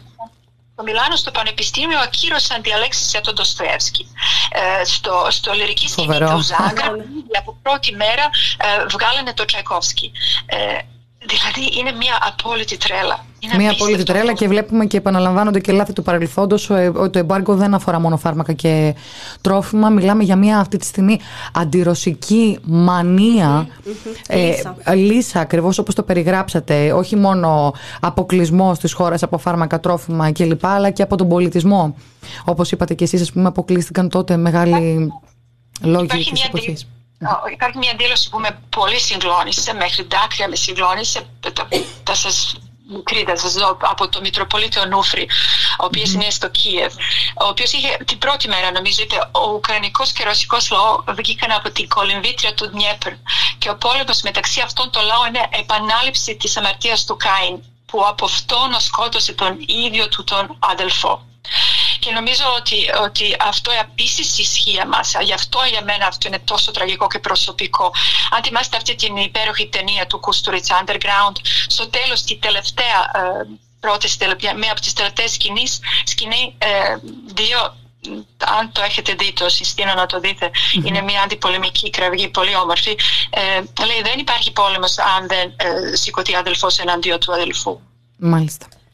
Στο Μιλάνο, στο Πανεπιστήμιο, ακύρωσαν διαλέξεις για τον Ντοστοεύσκι. Ε, στο, στο λυρική σκηνή του Ζάγκρεπ, από πρώτη μέρα ε, βγάλανε το Τσαϊκόφσκι. Ε, δηλαδή, είναι μια απόλυτη τρέλα. Είναι μια απόλυτη τρέλα και βλέπουμε και επαναλαμβάνονται και λάθη του παρελθόντος ότι το εμπάργκο δεν αφορά μόνο φάρμακα και τρόφιμα. Μιλάμε για μια αυτή τη στιγμή αντιρωσική μανία. Mm-hmm. Ε, λύσα. λύσα, ακριβώς όπως το περιγράψατε. Όχι μόνο αποκλεισμό της χώρας από φάρμακα, τρόφιμα κλπ., αλλά και από τον πολιτισμό. Όπως είπατε και εσείς, ας πούμε, αποκλείστηκαν τότε μεγάλοι λόγοι της εποχής. Υπάρχει μια δήλωση που με πολύ συγκλώνησε, μέχρι δάκρυα με συγκλώνησε. Θα σας μικρή, θα σας δω, από το Μητροπολίτη Ονούφρη, ο οποίος mm-hmm. είναι στο Κίεβ, ο οποίος είχε την πρώτη μέρα, νομίζω, είπε, ο Ουκρανικός και Ρωσικός λαό βγήκαν από την κολυμβήτρια του Δνιέπρ και ο πόλεμος μεταξύ αυτών των λαών είναι επανάληψη της αμαρτίας του Κάιν, που από αυτόν σκότωσε τον ίδιο του τον αδελφό. Και νομίζω ότι, ότι αυτό επίσης ισχύει για μας. Γι' αυτό για μένα αυτό είναι τόσο τραγικό και προσωπικό. Αν θυμάστε αυτή την υπέροχη ταινία του Κούστουριτσα, Underground, στο τέλος, τη τελευταία ε, πρώτη, μία από τις τελευταίες σκηνές, σκηνή ε, δύο, αν το έχετε δει, το συστήνω να το δείτε, mm-hmm. είναι μια αντιπολεμική κραυγή, πολύ όμορφη. Ε, λέει, δεν υπάρχει πόλεμος αν δεν ε, σηκωθεί αδελφός εναντίον του αδελφού. Μάλιστα.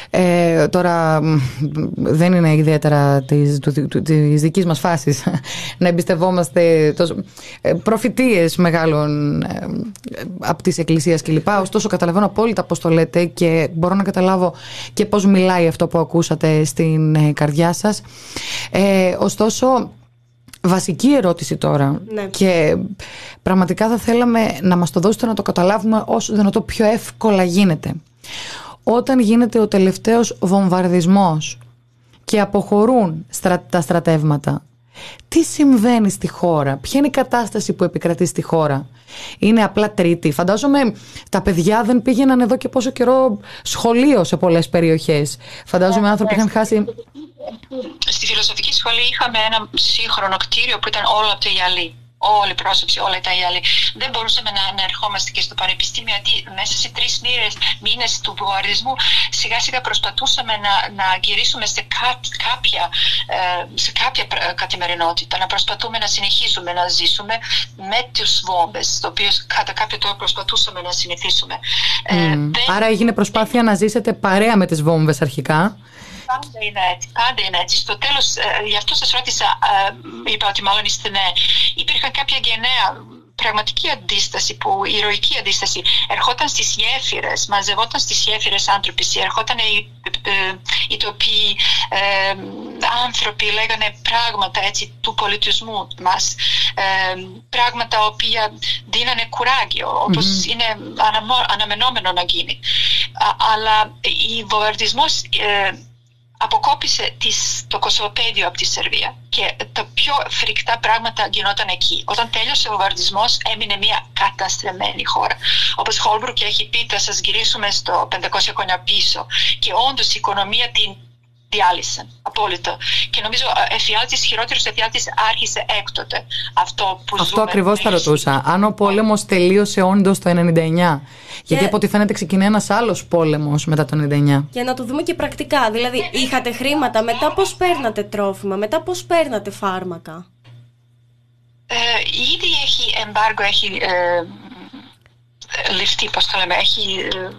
Ε, τώρα δεν είναι ιδιαίτερα της, του, του, της δικής μας φάσης να εμπιστευόμαστε τόσο, ε, προφητείες μεγάλων ε, από της Εκκλησίας κλπ. Ωστόσο καταλαβαίνω απόλυτα πώς το λέτε και μπορώ να καταλάβω και πώς μιλάει αυτό που ακούσατε στην ε, καρδιά σας. Ε, ωστόσο, βασική ερώτηση τώρα, ναι. Και πραγματικά θα θέλαμε να μας το δώσετε να το καταλάβουμε όσο δυνατό πιο εύκολα γίνεται. Όταν γίνεται ο τελευταίος βομβαρδισμός και αποχωρούν τα στρατεύματα, τι συμβαίνει στη χώρα, ποια είναι η κατάσταση που επικρατεί στη χώρα? Είναι απλά τρίτη? Φαντάζομαι τα παιδιά δεν πήγαιναν εδώ και πόσο καιρό σχολείο σε πολλές περιοχές. Φαντάζομαι άνθρωποι είχαν χάσει. Στη φιλοσοφική σχολή είχαμε ένα σύγχρονο κτίριο που ήταν όλο από το γυαλί. Όλοι οι πρόσωποι, όλα ήταν γυαλί. Δεν μπορούσαμε να, να ερχόμαστε και στο πανεπιστήμιο, γιατί μέσα σε τρεις μήνες του βομβαρδισμού σιγά σιγά προσπαθούσαμε να, να γυρίσουμε σε, κά, κάποια, ε, σε κάποια καθημερινότητα, να προσπαθούμε να συνεχίσουμε να ζήσουμε με τους βόμβες, το οποίο κατά κάποιο τρόπο προσπαθούσαμε να συνηθίσουμε. Mm. Ε, δεν... Άρα έγινε προσπάθεια να ζήσετε παρέα με τις βόμβες αρχικά. Πάντα είναι έτσι, πάντα είναι έτσι. Στο τέλος, ε, γι' αυτό σας ρώτησα, ε, είπα ότι μάλλον είστε ναι. Υπήρχαν κάποια γενναία πραγματική αντίσταση, που, ηρωική αντίσταση. Ερχόταν στις γέφυρες, μαζευόταν στις γέφυρες άνθρωποι, ερχόταν οι, ε, οι τοπιοί ε, άνθρωποι, λέγανε πράγματα έτσι του πολιτισμού μας, ε, πράγματα οποία δίνανε κουράγιο, όπως mm-hmm. είναι αναμο, αναμενόμενο να γίνει. Α, αλλά ο βομβαρδισμός ε, αποκόπησε τις, το Κωσοβοπαίδιο από τη Σερβία και τα πιο φρικτά πράγματα γινόταν εκεί. Όταν τέλειωσε ο βομβαρδισμός έμεινε μια καταστρεμμένη χώρα. Όπως Χόλμπρουκ έχει πει, θα σας γυρίσουμε στο πεντακόσια χρόνια πίσω, και όντως η οικονομία την διάλυσαν απόλυτα. Και νομίζω εφιάλτης, χειρότερος εφιάλτης άρχισε έκτοτε. Αυτό που Αυτό ακριβώς θα ρωτούσα. Αν ο πόλεμος τελείωσε όντως το ενενήντα εννιά. Και... Γιατί από ό,τι φαίνεται ξεκινάει ένας άλλος πόλεμος μετά το ενενήντα εννιά. Για να το δούμε και πρακτικά. Δηλαδή, είχατε χρήματα, μετά πώς παίρνατε τρόφιμα, μετά πώς παίρνατε φάρμακα? Ε, ήδη έχει εμπάργο, έχει ε, ληφθεί, πώς το λέμε, έχει... Ε,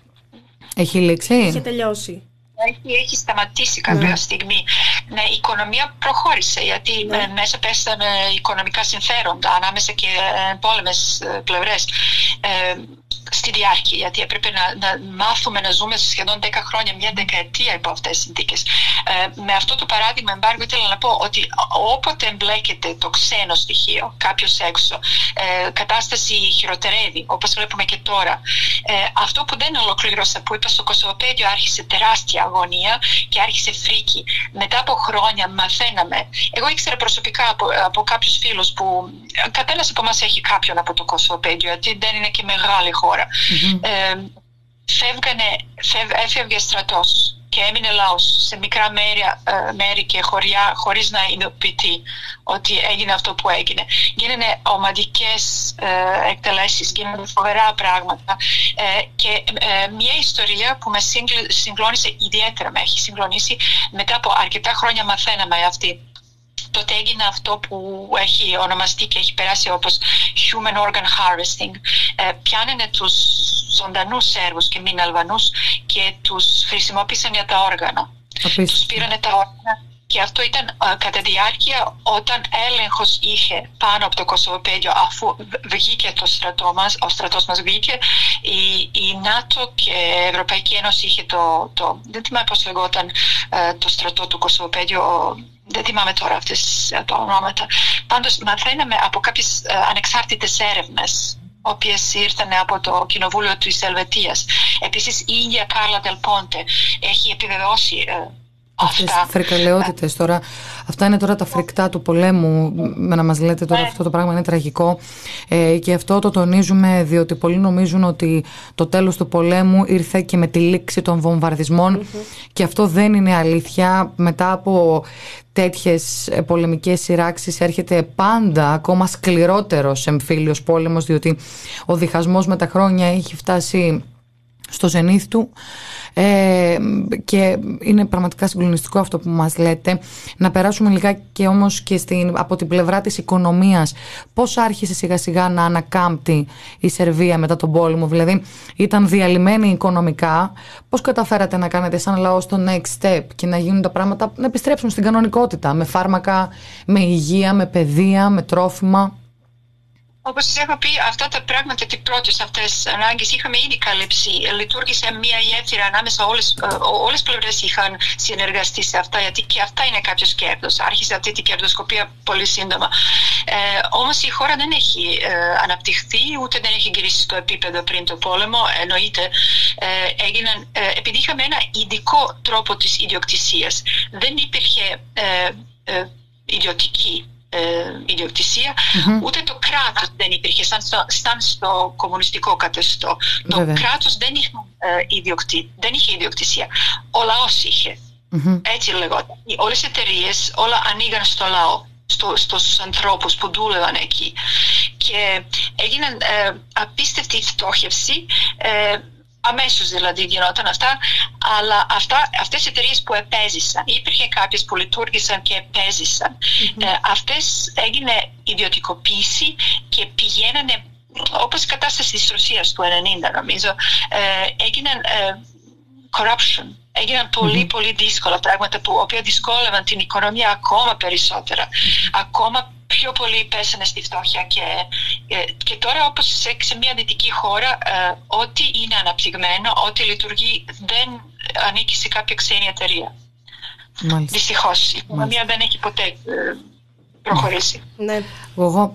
έχει λήξει. Έχει τελειώσει. Έχει, έχει σταματήσει κάποια mm-hmm. στιγμή. Ναι, η οικονομία προχώρησε, γιατί mm-hmm. μέσα πέσανε οικονομικά συμφέροντα ανάμεσα και ε, πόλεμες ε, πλευρές ε, στη διάρκεια, γιατί έπρεπε να, να μάθουμε να ζούμε σχεδόν δέκα χρόνια, μια δεκαετία υπό αυτές τις συνθήκες. Ε, με αυτό το παράδειγμα, εμπάργο, ήθελα να πω ότι όποτε εμπλέκεται το ξένο στοιχείο, κάποιος έξω, ε, κατάσταση χειροτερεύει, όπως βλέπουμε και τώρα. Ε, αυτό που δεν ολοκλήρωσα, που είπα, στο Κωσοβοπαίδιο άρχισε τεράστια αγωνία και άρχισε φρίκη. Μετά από χρόνια μαθαίναμε. Εγώ ήξερα προσωπικά από, από κάποιους φίλους που καθένας από εμάς έχει κάποιον από το Κωσοβοπαίδιο, γιατί δεν είναι και μεγάλη χώρα. Mm-hmm. Ε, φεύγανε, φεύ, έφευγε στρατός και έμεινε λαός σε μικρά μέρη, ε, μέρη και χωριά, χωρίς να ειδοποιηθεί ότι έγινε αυτό που έγινε. Γίνανε ομαδικές ε, εκτελέσεις, γίνανε φοβερά πράγματα ε, και ε, μια ιστορία που με συγκλώνησε ιδιαίτερα, με έχει συγκλονίσει. Μετά από αρκετά χρόνια μαθαίναμε αυτή. Τότε έγινε αυτό που έχει ονομαστεί και έχει περάσει όπως human organ harvesting. Ε, πιάνανε τους ζωντανούς Σέρβους και μη Αλβανούς και τους χρησιμοποίησαν για τα όργανα. Απίστευτο. Τους πήρανε τα όργανα, και αυτό ήταν ε, κατά διάρκεια όταν έλεγχος είχε πάνω από το Κωσοβοπαίδιο, αφού βγήκε το στρατό μας, ο στρατός μας βγήκε, η, η ΝΑΤΟ και η Ευρωπαϊκή Ένωση είχε το, το δεν θυμάμαι πώς λεγόταν ε, το στρατό του Κωσοβοπαίδιο, δεν θυμάμαι τώρα αυτές τα ονόματα. Πάντως μαθαίναμε από κάποιες ε, ανεξάρτητες έρευνες, οποίες ήρθαν από το Κοινοβούλιο της Ελβετίας. Επίσης η ίδια Κάρλα Ντελ Πόντε έχει επιβεβαιώσει ε, αυτές τις φρικαλαιότητες τώρα. Αυτά είναι τώρα τα φρικτά του πολέμου. Με να μας λέτε τώρα, αυτό το πράγμα είναι τραγικό, ε, και αυτό το τονίζουμε διότι πολλοί νομίζουν ότι το τέλος του πολέμου ήρθε και με τη λήξη των βομβαρδισμών, mm-hmm. και αυτό δεν είναι αλήθεια. Μετά από τέτοιες πολεμικές σειράξεις έρχεται πάντα ακόμα σκληρότερος εμφύλιος πόλεμος, διότι ο διχασμός με τα χρόνια έχει φτάσει στο ζενήθ του. Ε, και είναι πραγματικά συγκλονιστικό αυτό που μας λέτε. Να περάσουμε λιγάκι και όμως και στην, από την πλευρά της οικονομίας. Πώς άρχισε σιγά σιγά να ανακάμπτει η Σερβία μετά τον πόλεμο? Δηλαδή ήταν διαλυμένη οικονομικά. Πώς καταφέρατε να κάνετε σαν λαός το next step και να γίνουν τα πράγματα, να επιστρέψουν στην κανονικότητα, με φάρμακα, με υγεία, με παιδεία, με τρόφιμα? Όπως σας έχω πει, αυτά τα πράγματα, τις πρώτες αυτές ανάγκες είχαμε ήδη καλύψει. Λειτουργήσε μια γέφυρα ανάμεσα, όλες, όλες πλευρές είχαν συνεργαστεί σε αυτά, γιατί και αυτά είναι κάποιος κέρδος. Άρχισε αυτή την κερδοσκοπία πολύ σύντομα. Ε, όμως η χώρα δεν έχει ε, αναπτυχθεί, ούτε δεν έχει γυρίσει στο επίπεδο πριν το πόλεμο. Εννοείται, ε, έγιναν, ε, επειδή είχαμε ένα ειδικό τρόπο της ιδιοκτησίας. Δεν υπήρχε ε, ε, ιδιωτική Ε, ιδιοκτησία, mm-hmm. ούτε το κράτος δεν υπήρχε σαν στο, σαν στο κομμουνιστικό καθεστώ. Το κράτος δεν είχε, ε, ιδιοκτη, δεν είχε ιδιοκτησία. Ο λαός είχε. Mm-hmm. Έτσι λεγόταν. Όλες οι εταιρείες όλα ανοίγαν στο λαό, στο, στους ανθρώπους που δούλευαν εκεί. Και έγιναν ε, απίστευτη φτώχευση. Ε, Αμέσως δηλαδή γινόταν αυτά, αλλά αυτά, αυτές οι εταιρείες που επέζησαν, υπήρχε κάποιες που λειτουργήσαν και επέζησαν, mm-hmm. ε, αυτές έγινε ιδιωτικοποίηση και πηγαίνανε, όπως η κατάσταση της Ρωσίας του ενενήντα νομίζω, ε, έγιναν ε, corruption, έγιναν πολύ mm-hmm. πολύ δύσκολα πράγματα που οποία δυσκόλευαν την οικονομία ακόμα περισσότερα, mm-hmm. ακόμα πιο πολύ πέσανε στη φτώχεια και, και τώρα όπως σε, σε μια δυτική χώρα ε, ό,τι είναι αναπτυγμένο, ό,τι λειτουργεί δεν ανήκει σε κάποια ξένη εταιρεία. Μάλιστα. Δυστυχώς η οικονομία δεν έχει ποτέ ε, προχωρήσει. Ναι. Εγώ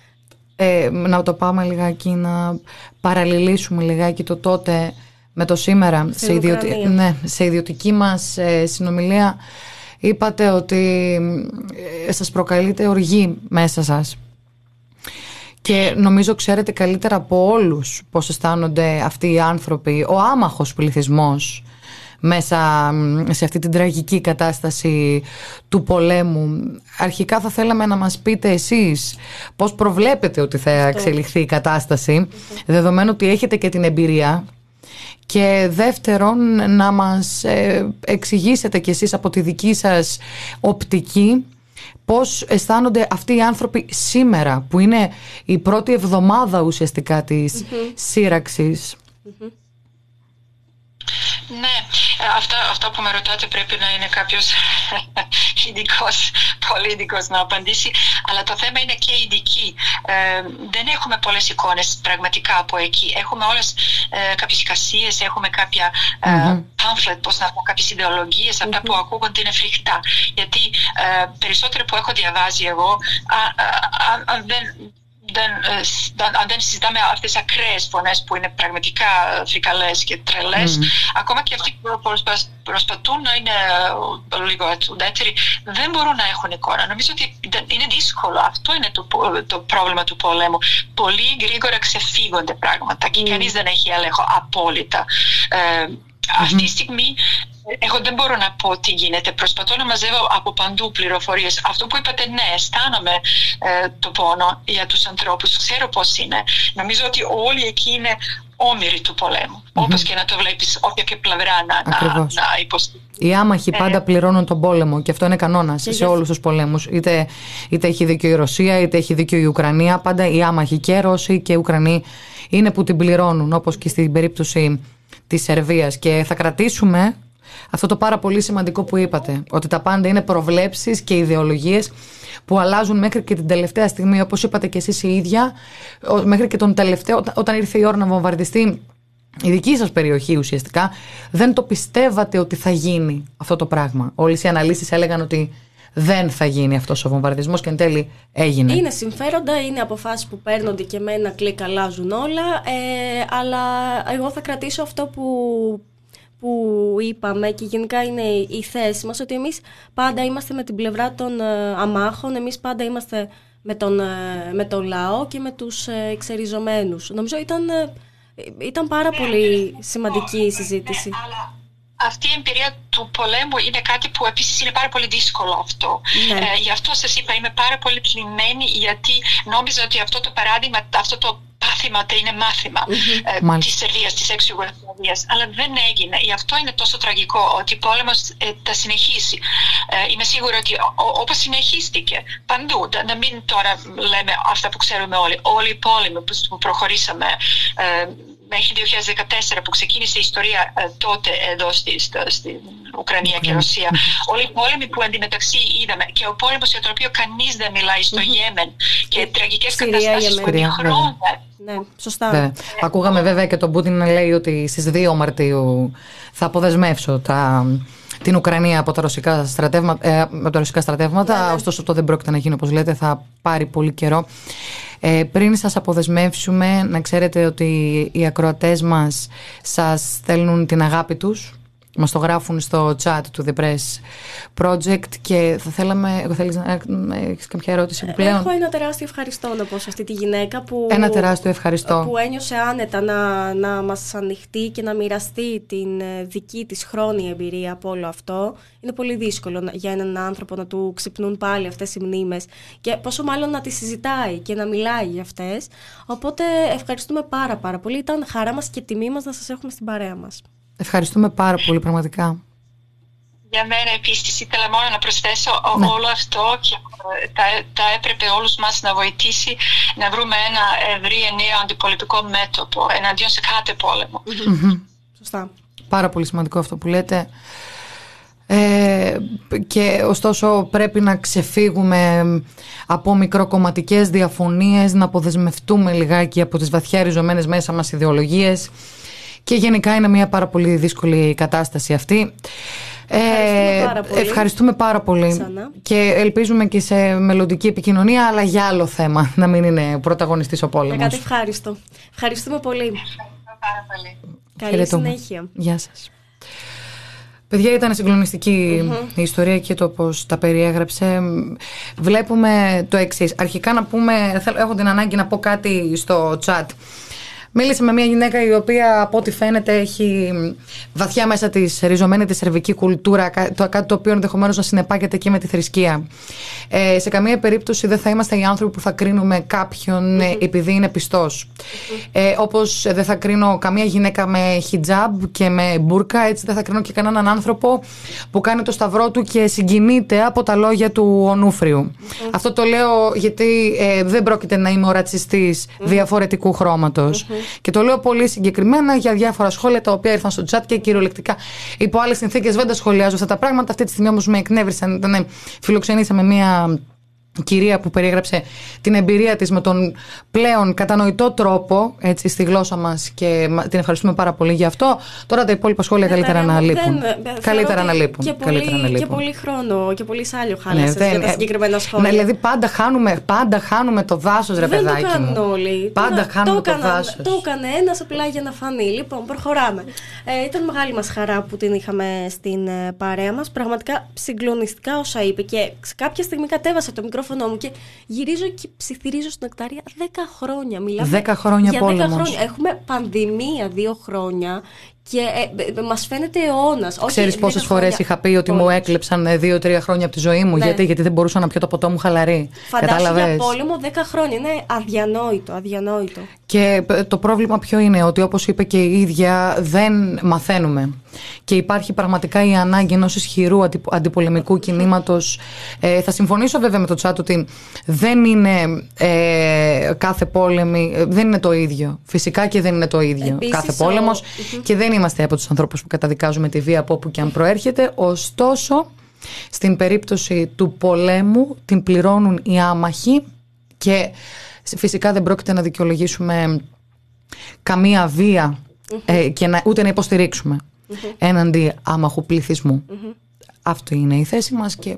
ε, να το πάμε λιγάκι, να παραλληλήσουμε λιγάκι το τότε με το σήμερα σε, ιδιωτι... ναι, σε ιδιωτική μας ε, συνομιλία. Είπατε ότι σας προκαλείται οργή μέσα σας και νομίζω ξέρετε καλύτερα από όλους πώς αισθάνονται αυτοί οι άνθρωποι, ο άμαχος πληθυσμός μέσα σε αυτή την τραγική κατάσταση του πολέμου. Αρχικά θα θέλαμε να μας πείτε εσείς πώς προβλέπετε ότι θα εξελιχθεί η κατάσταση, δεδομένου ότι έχετε και την εμπειρία. Και δεύτερον, να μας εξηγήσετε κι εσείς από τη δική σας οπτική πώς αισθάνονται αυτοί οι άνθρωποι σήμερα, που είναι η πρώτη εβδομάδα ουσιαστικά της mm-hmm. σύραξης. Mm-hmm. Ναι, αυτά, αυτά που με ρωτάτε πρέπει να είναι κάποιος ειδικός, πολύ ειδικός να απαντήσει, αλλά το θέμα είναι και ειδική. Ε, δεν έχουμε πολλές εικόνες πραγματικά από εκεί. Έχουμε όλες ε, κάποιες εικασίες, έχουμε κάποια ε, mm-hmm. pamphlet, πώς να πω, κάποιες ιδεολογίες, mm-hmm. αυτά που ακούγονται είναι φρικτά. Γιατί ε, περισσότερο που έχω διαβάσει εγώ, αν δεν... Δεν, αν δεν συζητάμε αυτές τις ακραίες φωνές που είναι πραγματικά φρικαλές και τρελές, mm. ακόμα και αυτοί που προσπαθούν να είναι λίγο ουδέτεροι δεν μπορούν να έχουν εικόνα. Νομίζω ότι είναι δύσκολο. Αυτό είναι το, το πρόβλημα του πολέμου. Πολύ γρήγορα ξεφύγονται πράγματα και mm. κανείς δεν έχει έλεγχο απόλυτα. Ε, mm-hmm. Αυτή τη στιγμή εγώ δεν μπορώ να πω τι γίνεται. Προσπαθώ να μαζεύω από παντού πληροφορίες. Αυτό που είπατε, ναι, αισθάνομαι ε, το πόνο για τους ανθρώπους. Ξέρω πώς είναι. Νομίζω ότι όλοι εκεί είναι όμοιροι του πολέμου. Mm-hmm. Όπως και να το βλέπεις, όποια και πλευρά να, να, να υποστηρίζει. Οι άμαχοι ε, πάντα πληρώνουν τον πόλεμο και αυτό είναι κανόνας σε όλους τους πολέμους. Είτε, είτε έχει δίκιο η Ρωσία, είτε έχει δίκιο η Ουκρανία. Πάντα οι άμαχοι και Ρώσοι και Ουκρανοί είναι που την πληρώνουν, όπως και στην περίπτωση της Σερβίας. Και θα κρατήσουμε αυτό το πάρα πολύ σημαντικό που είπατε, ότι τα πάντα είναι προβλέψεις και ιδεολογίες που αλλάζουν μέχρι και την τελευταία στιγμή, όπως είπατε και εσείς οι ίδια, μέχρι και τον τελευταίο, όταν ήρθε η ώρα να βομβαρδιστεί η δική σας περιοχή ουσιαστικά, δεν το πιστεύατε ότι θα γίνει αυτό το πράγμα. Όλες οι αναλύσεις έλεγαν ότι δεν θα γίνει αυτός ο βομβαρδισμός και εν τέλει έγινε. Είναι συμφέροντα, είναι αποφάσεις που παίρνονται και με ένα κλικ αλλάζουν όλα, ε, αλλά εγώ θα κρατήσω αυτό που... που είπαμε και γενικά είναι η θέση μας, ότι εμείς πάντα είμαστε με την πλευρά των ε, αμάχων, εμείς πάντα είμαστε με τον, ε, με τον λαό και με τους ε, εξεριζωμένους. Νομίζω ήταν, ε, ήταν πάρα πολύ σημαντική η συζήτηση. Ναι, αλλά αυτή η εμπειρία του πολέμου είναι κάτι που επίσης είναι πάρα πολύ δύσκολο αυτό. Ναι. Ε, γι' αυτό σας είπα, είμαι πάρα πολύ πλημμένη, γιατί νόμιζα ότι αυτό το παράδειγμα, αυτό το μάθημα ότι είναι μάθημα mm-hmm. ε, της Σερβίας, της εξ-Ιουγκοσλαβίας, αλλά δεν έγινε. Γι' αυτό είναι τόσο τραγικό ότι ο πόλεμος ε, θα συνεχίσει. Ε, είμαι σίγουρη ότι όπως συνεχίστηκε παντού, να μην τώρα λέμε αυτά που ξέρουμε όλοι, όλοι οι πόλεμοι που προχωρήσαμε ε, μέχρι δύο χιλιάδες δεκατέσσερα που ξεκίνησε η ιστορία ε, τότε εδώ στη, στο, στην Ουκρανία και Ρωσία. Όλοι οι πόλεμοι που εντωμεταξύ είδαμε και ο πόλεμος για τον οποίο κανείς δεν μιλάει στο Ιέμεν και τραγικές καταστάσεις που είναι χρόνια. Ναι, σωστά. Βέβαια. Ακούγαμε βέβαια και τον Πούτιν να λέει ότι στις δύο Μαρτίου θα αποδεσμεύσω τα... την Ουκρανία από τα ρωσικά στρατεύματα, ε, από τα ρωσικά στρατεύματα. Ναι. Ωστόσο αυτό δεν πρόκειται να γίνει, όπως λέτε, θα πάρει πολύ καιρό. Ε, πριν σας αποδεσμεύσουμε, να ξέρετε ότι οι ακροατές μας σας στέλνουν την αγάπη τους. Μας το γράφουν στο chat του The Press Project και θα θέλαμε. Εγώ θέλεις να έχεις κάποια ερώτηση που πλέον? Έχω ένα τεράστιο ευχαριστώ να πω σε αυτή τη γυναίκα που, ένα τεράστιο ευχαριστώ. που ένιωσε άνετα να, να μας ανοιχτεί και να μοιραστεί την δική της χρόνια εμπειρία από όλο αυτό. Είναι πολύ δύσκολο για έναν άνθρωπο να του ξυπνούν πάλι αυτές οι μνήμες και πόσο μάλλον να τις συζητάει και να μιλάει για αυτές. Οπότε ευχαριστούμε πάρα πάρα πολύ. Ήταν χαρά μας και τιμή μας να σας έχουμε στην παρέα μας. Ευχαριστούμε πάρα πολύ, πραγματικά. Για μένα επίσης ήθελα μόνο να προσθέσω ναι. όλο αυτό και θα, θα έπρεπε όλους μας να βοηθήσει να βρούμε ένα ευρύ νέο αντιπολιτικό μέτωπο εναντίον σε κάθε πόλεμο. Mm-hmm. Σωστά. Πάρα πολύ σημαντικό αυτό που λέτε. Ε, και ωστόσο πρέπει να ξεφύγουμε από μικροκομματικές διαφωνίες, να αποδεσμευτούμε λιγάκι από τις βαθιά ριζωμένες μέσα μας ιδεολογίες. Και γενικά είναι μια πάρα πολύ δύσκολη κατάσταση αυτή. Ευχαριστούμε, ε, πάρα, πολύ. ευχαριστούμε πάρα πολύ. Ξανά. Και ελπίζουμε και σε μελλοντική επικοινωνία, αλλά για άλλο θέμα, να μην είναι πρωταγωνιστής ο πόλεμος. Για κάτι ευχάριστο. Ευχαριστούμε πολύ. Ευχαριστώ πάρα πολύ. Καλή Χαιρετούμε. συνέχεια. Γεια σας. Παιδιά, ήταν συγκλονιστική Mm-hmm. η ιστορία και το πώς τα περιέγραψε. Βλέπουμε το εξής. Αρχικά να πούμε, έχω την ανάγκη να πω κάτι στο chat. Μίλησε με μια γυναίκα η οποία από ό,τι φαίνεται έχει βαθιά μέσα της ριζωμένη τη σερβική κουλτούρα, κάτι το οποίο ενδεχομένως να συνεπάγεται και με τη θρησκεία. Ε, σε καμία περίπτωση δεν θα είμαστε οι άνθρωποι που θα κρίνουμε κάποιον mm-hmm. επειδή είναι πιστός. Mm-hmm. Ε, όπως δεν θα κρίνω καμία γυναίκα με χιτζάμπ και με μπουρκα, έτσι δεν θα κρίνω και κανέναν άνθρωπο που κάνει το σταυρό του και συγκινείται από τα λόγια του Ονούφριου. Mm-hmm. Αυτό το λέω γιατί ε, δεν πρόκειται να είμαι ο ρατσιστής mm-hmm. διαφορετικού χρώματος. Mm-hmm. Και το λέω πολύ συγκεκριμένα για διάφορα σχόλια τα οποία ήρθαν στο chat και κυριολεκτικά υπό άλλες συνθήκες δεν τα σχολιάζω αυτά τα πράγματα. Αυτή τη στιγμή όμως με εκνεύρισαν. Ήταν, φιλοξενήσαμε μία κυρία που περιέγραψε την εμπειρία της με τον πλέον κατανοητό τρόπο, έτσι, στη γλώσσα μας και την ευχαριστούμε πάρα πολύ γι' αυτό. Τώρα τα υπόλοιπα σχόλια ναι, καλύτερα να λείπουν. Καλύτερα να λείπουν. Και, καλύτερα πολύ, να λείπουν. Και πολύ χρόνο και πολύ σάλιο χάλασες ναι, για τα συγκεκριμένα σχόλια. Ναι, δηλαδή πάντα χάνουμε, πάντα χάνουμε το δάσος, ρε δεν παιδάκι μου. Δεν το κάνουν όλοι. Πάντα το, χάνουμε το, το δάσος. Το έκανε ένας απλά για να φανεί. Λοιπόν, προχωράμε. Ε, ήταν μεγάλη μας χαρά που την είχαμε στην παρέα μας. Πραγματικά συγκλονιστικά όσα είπε και κάποια στιγμή κατέβασα το μικρόφωνο μου και γυρίζω και ψιθυρίζω στην Νεκταρία δέκα χρόνια. Μιλάμε δέκα χρόνια για πόλεμος. δέκα χρόνια. Έχουμε πανδημία δύο χρόνια και ε, μας φαίνεται αιώνας. Ξέρεις πόσες φορές είχα πει ότι πόλεμος. Μου έκλεψαν δύο-τρία χρόνια από τη ζωή μου, ναι. γιατί, γιατί δεν μπορούσα να πιω το ποτό μου χαλαρή. Φαντάσου για πόλεμο δέκα χρόνια. Είναι αδιανόητο, αδιανόητο. Και το πρόβλημα ποιο είναι, ότι όπως είπε και η ίδια, δεν μαθαίνουμε. Και υπάρχει πραγματικά η ανάγκη ενός ισχυρού αντιπολεμικού κινήματος. Ε, θα συμφωνήσω βέβαια με το chat ότι δεν είναι ε, κάθε πόλεμη, δεν είναι το ίδιο. Φυσικά και δεν είναι το ίδιο επίσης, κάθε πόλεμος. Ο... Και δεν είμαστε από τους ανθρώπους που καταδικάζουμε τη βία από όπου και αν προέρχεται. Ωστόσο, στην περίπτωση του πολέμου την πληρώνουν οι άμαχοι και φυσικά δεν πρόκειται να δικαιολογήσουμε καμία βία mm-hmm. ε, και να, ούτε να υποστηρίξουμε mm-hmm. έναντι άμαχου πληθυσμού. Mm-hmm. Αυτό είναι η θέση μας και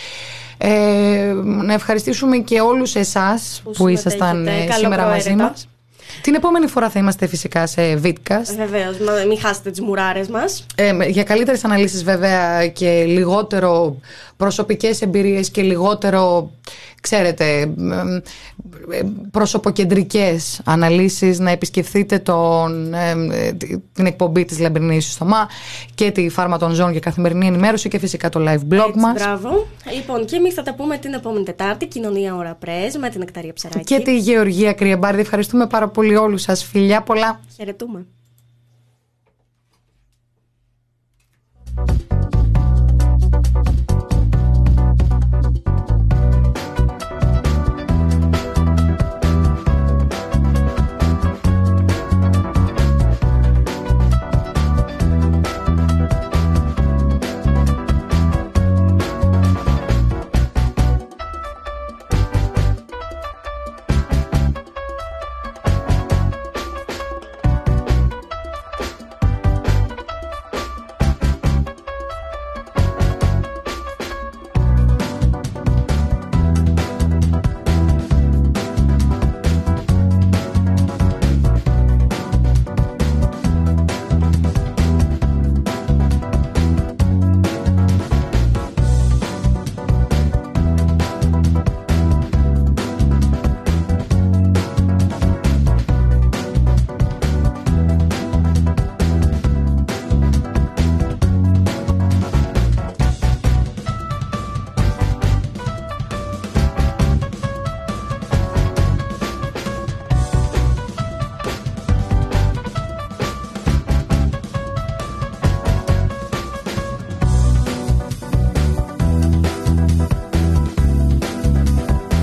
ε, να ευχαριστήσουμε και όλους εσάς που, που ήσασταν σήμερα μαζί μας. Την επόμενη φορά θα είμαστε φυσικά σε Vidcast. Βεβαίως, μην χάσετε τις μουράρες μας. Ε, για καλύτερες αναλύσεις βέβαια και λιγότερο προσωπικές εμπειρίες και λιγότερο, ξέρετε, προσωποκεντρικές αναλύσεις, να επισκεφθείτε τον, την εκπομπή της Λαμπρινής Θωμά και τη Φάρμα των Ζώων για καθημερινή ενημέρωση και φυσικά το live blog Έτσι, μας. Μπράβο. Λοιπόν, και εμείς θα τα πούμε την επόμενη Τετάρτη, Κοινωνία Ωρα Πρέσ, με την Νεκταρία Ψαράκη. Και τη Γεωργία Κρυεμπάρδη. Ευχαριστούμε πάρα πολύ όλους σας. Φιλιά πολλά. Χαιρετούμε.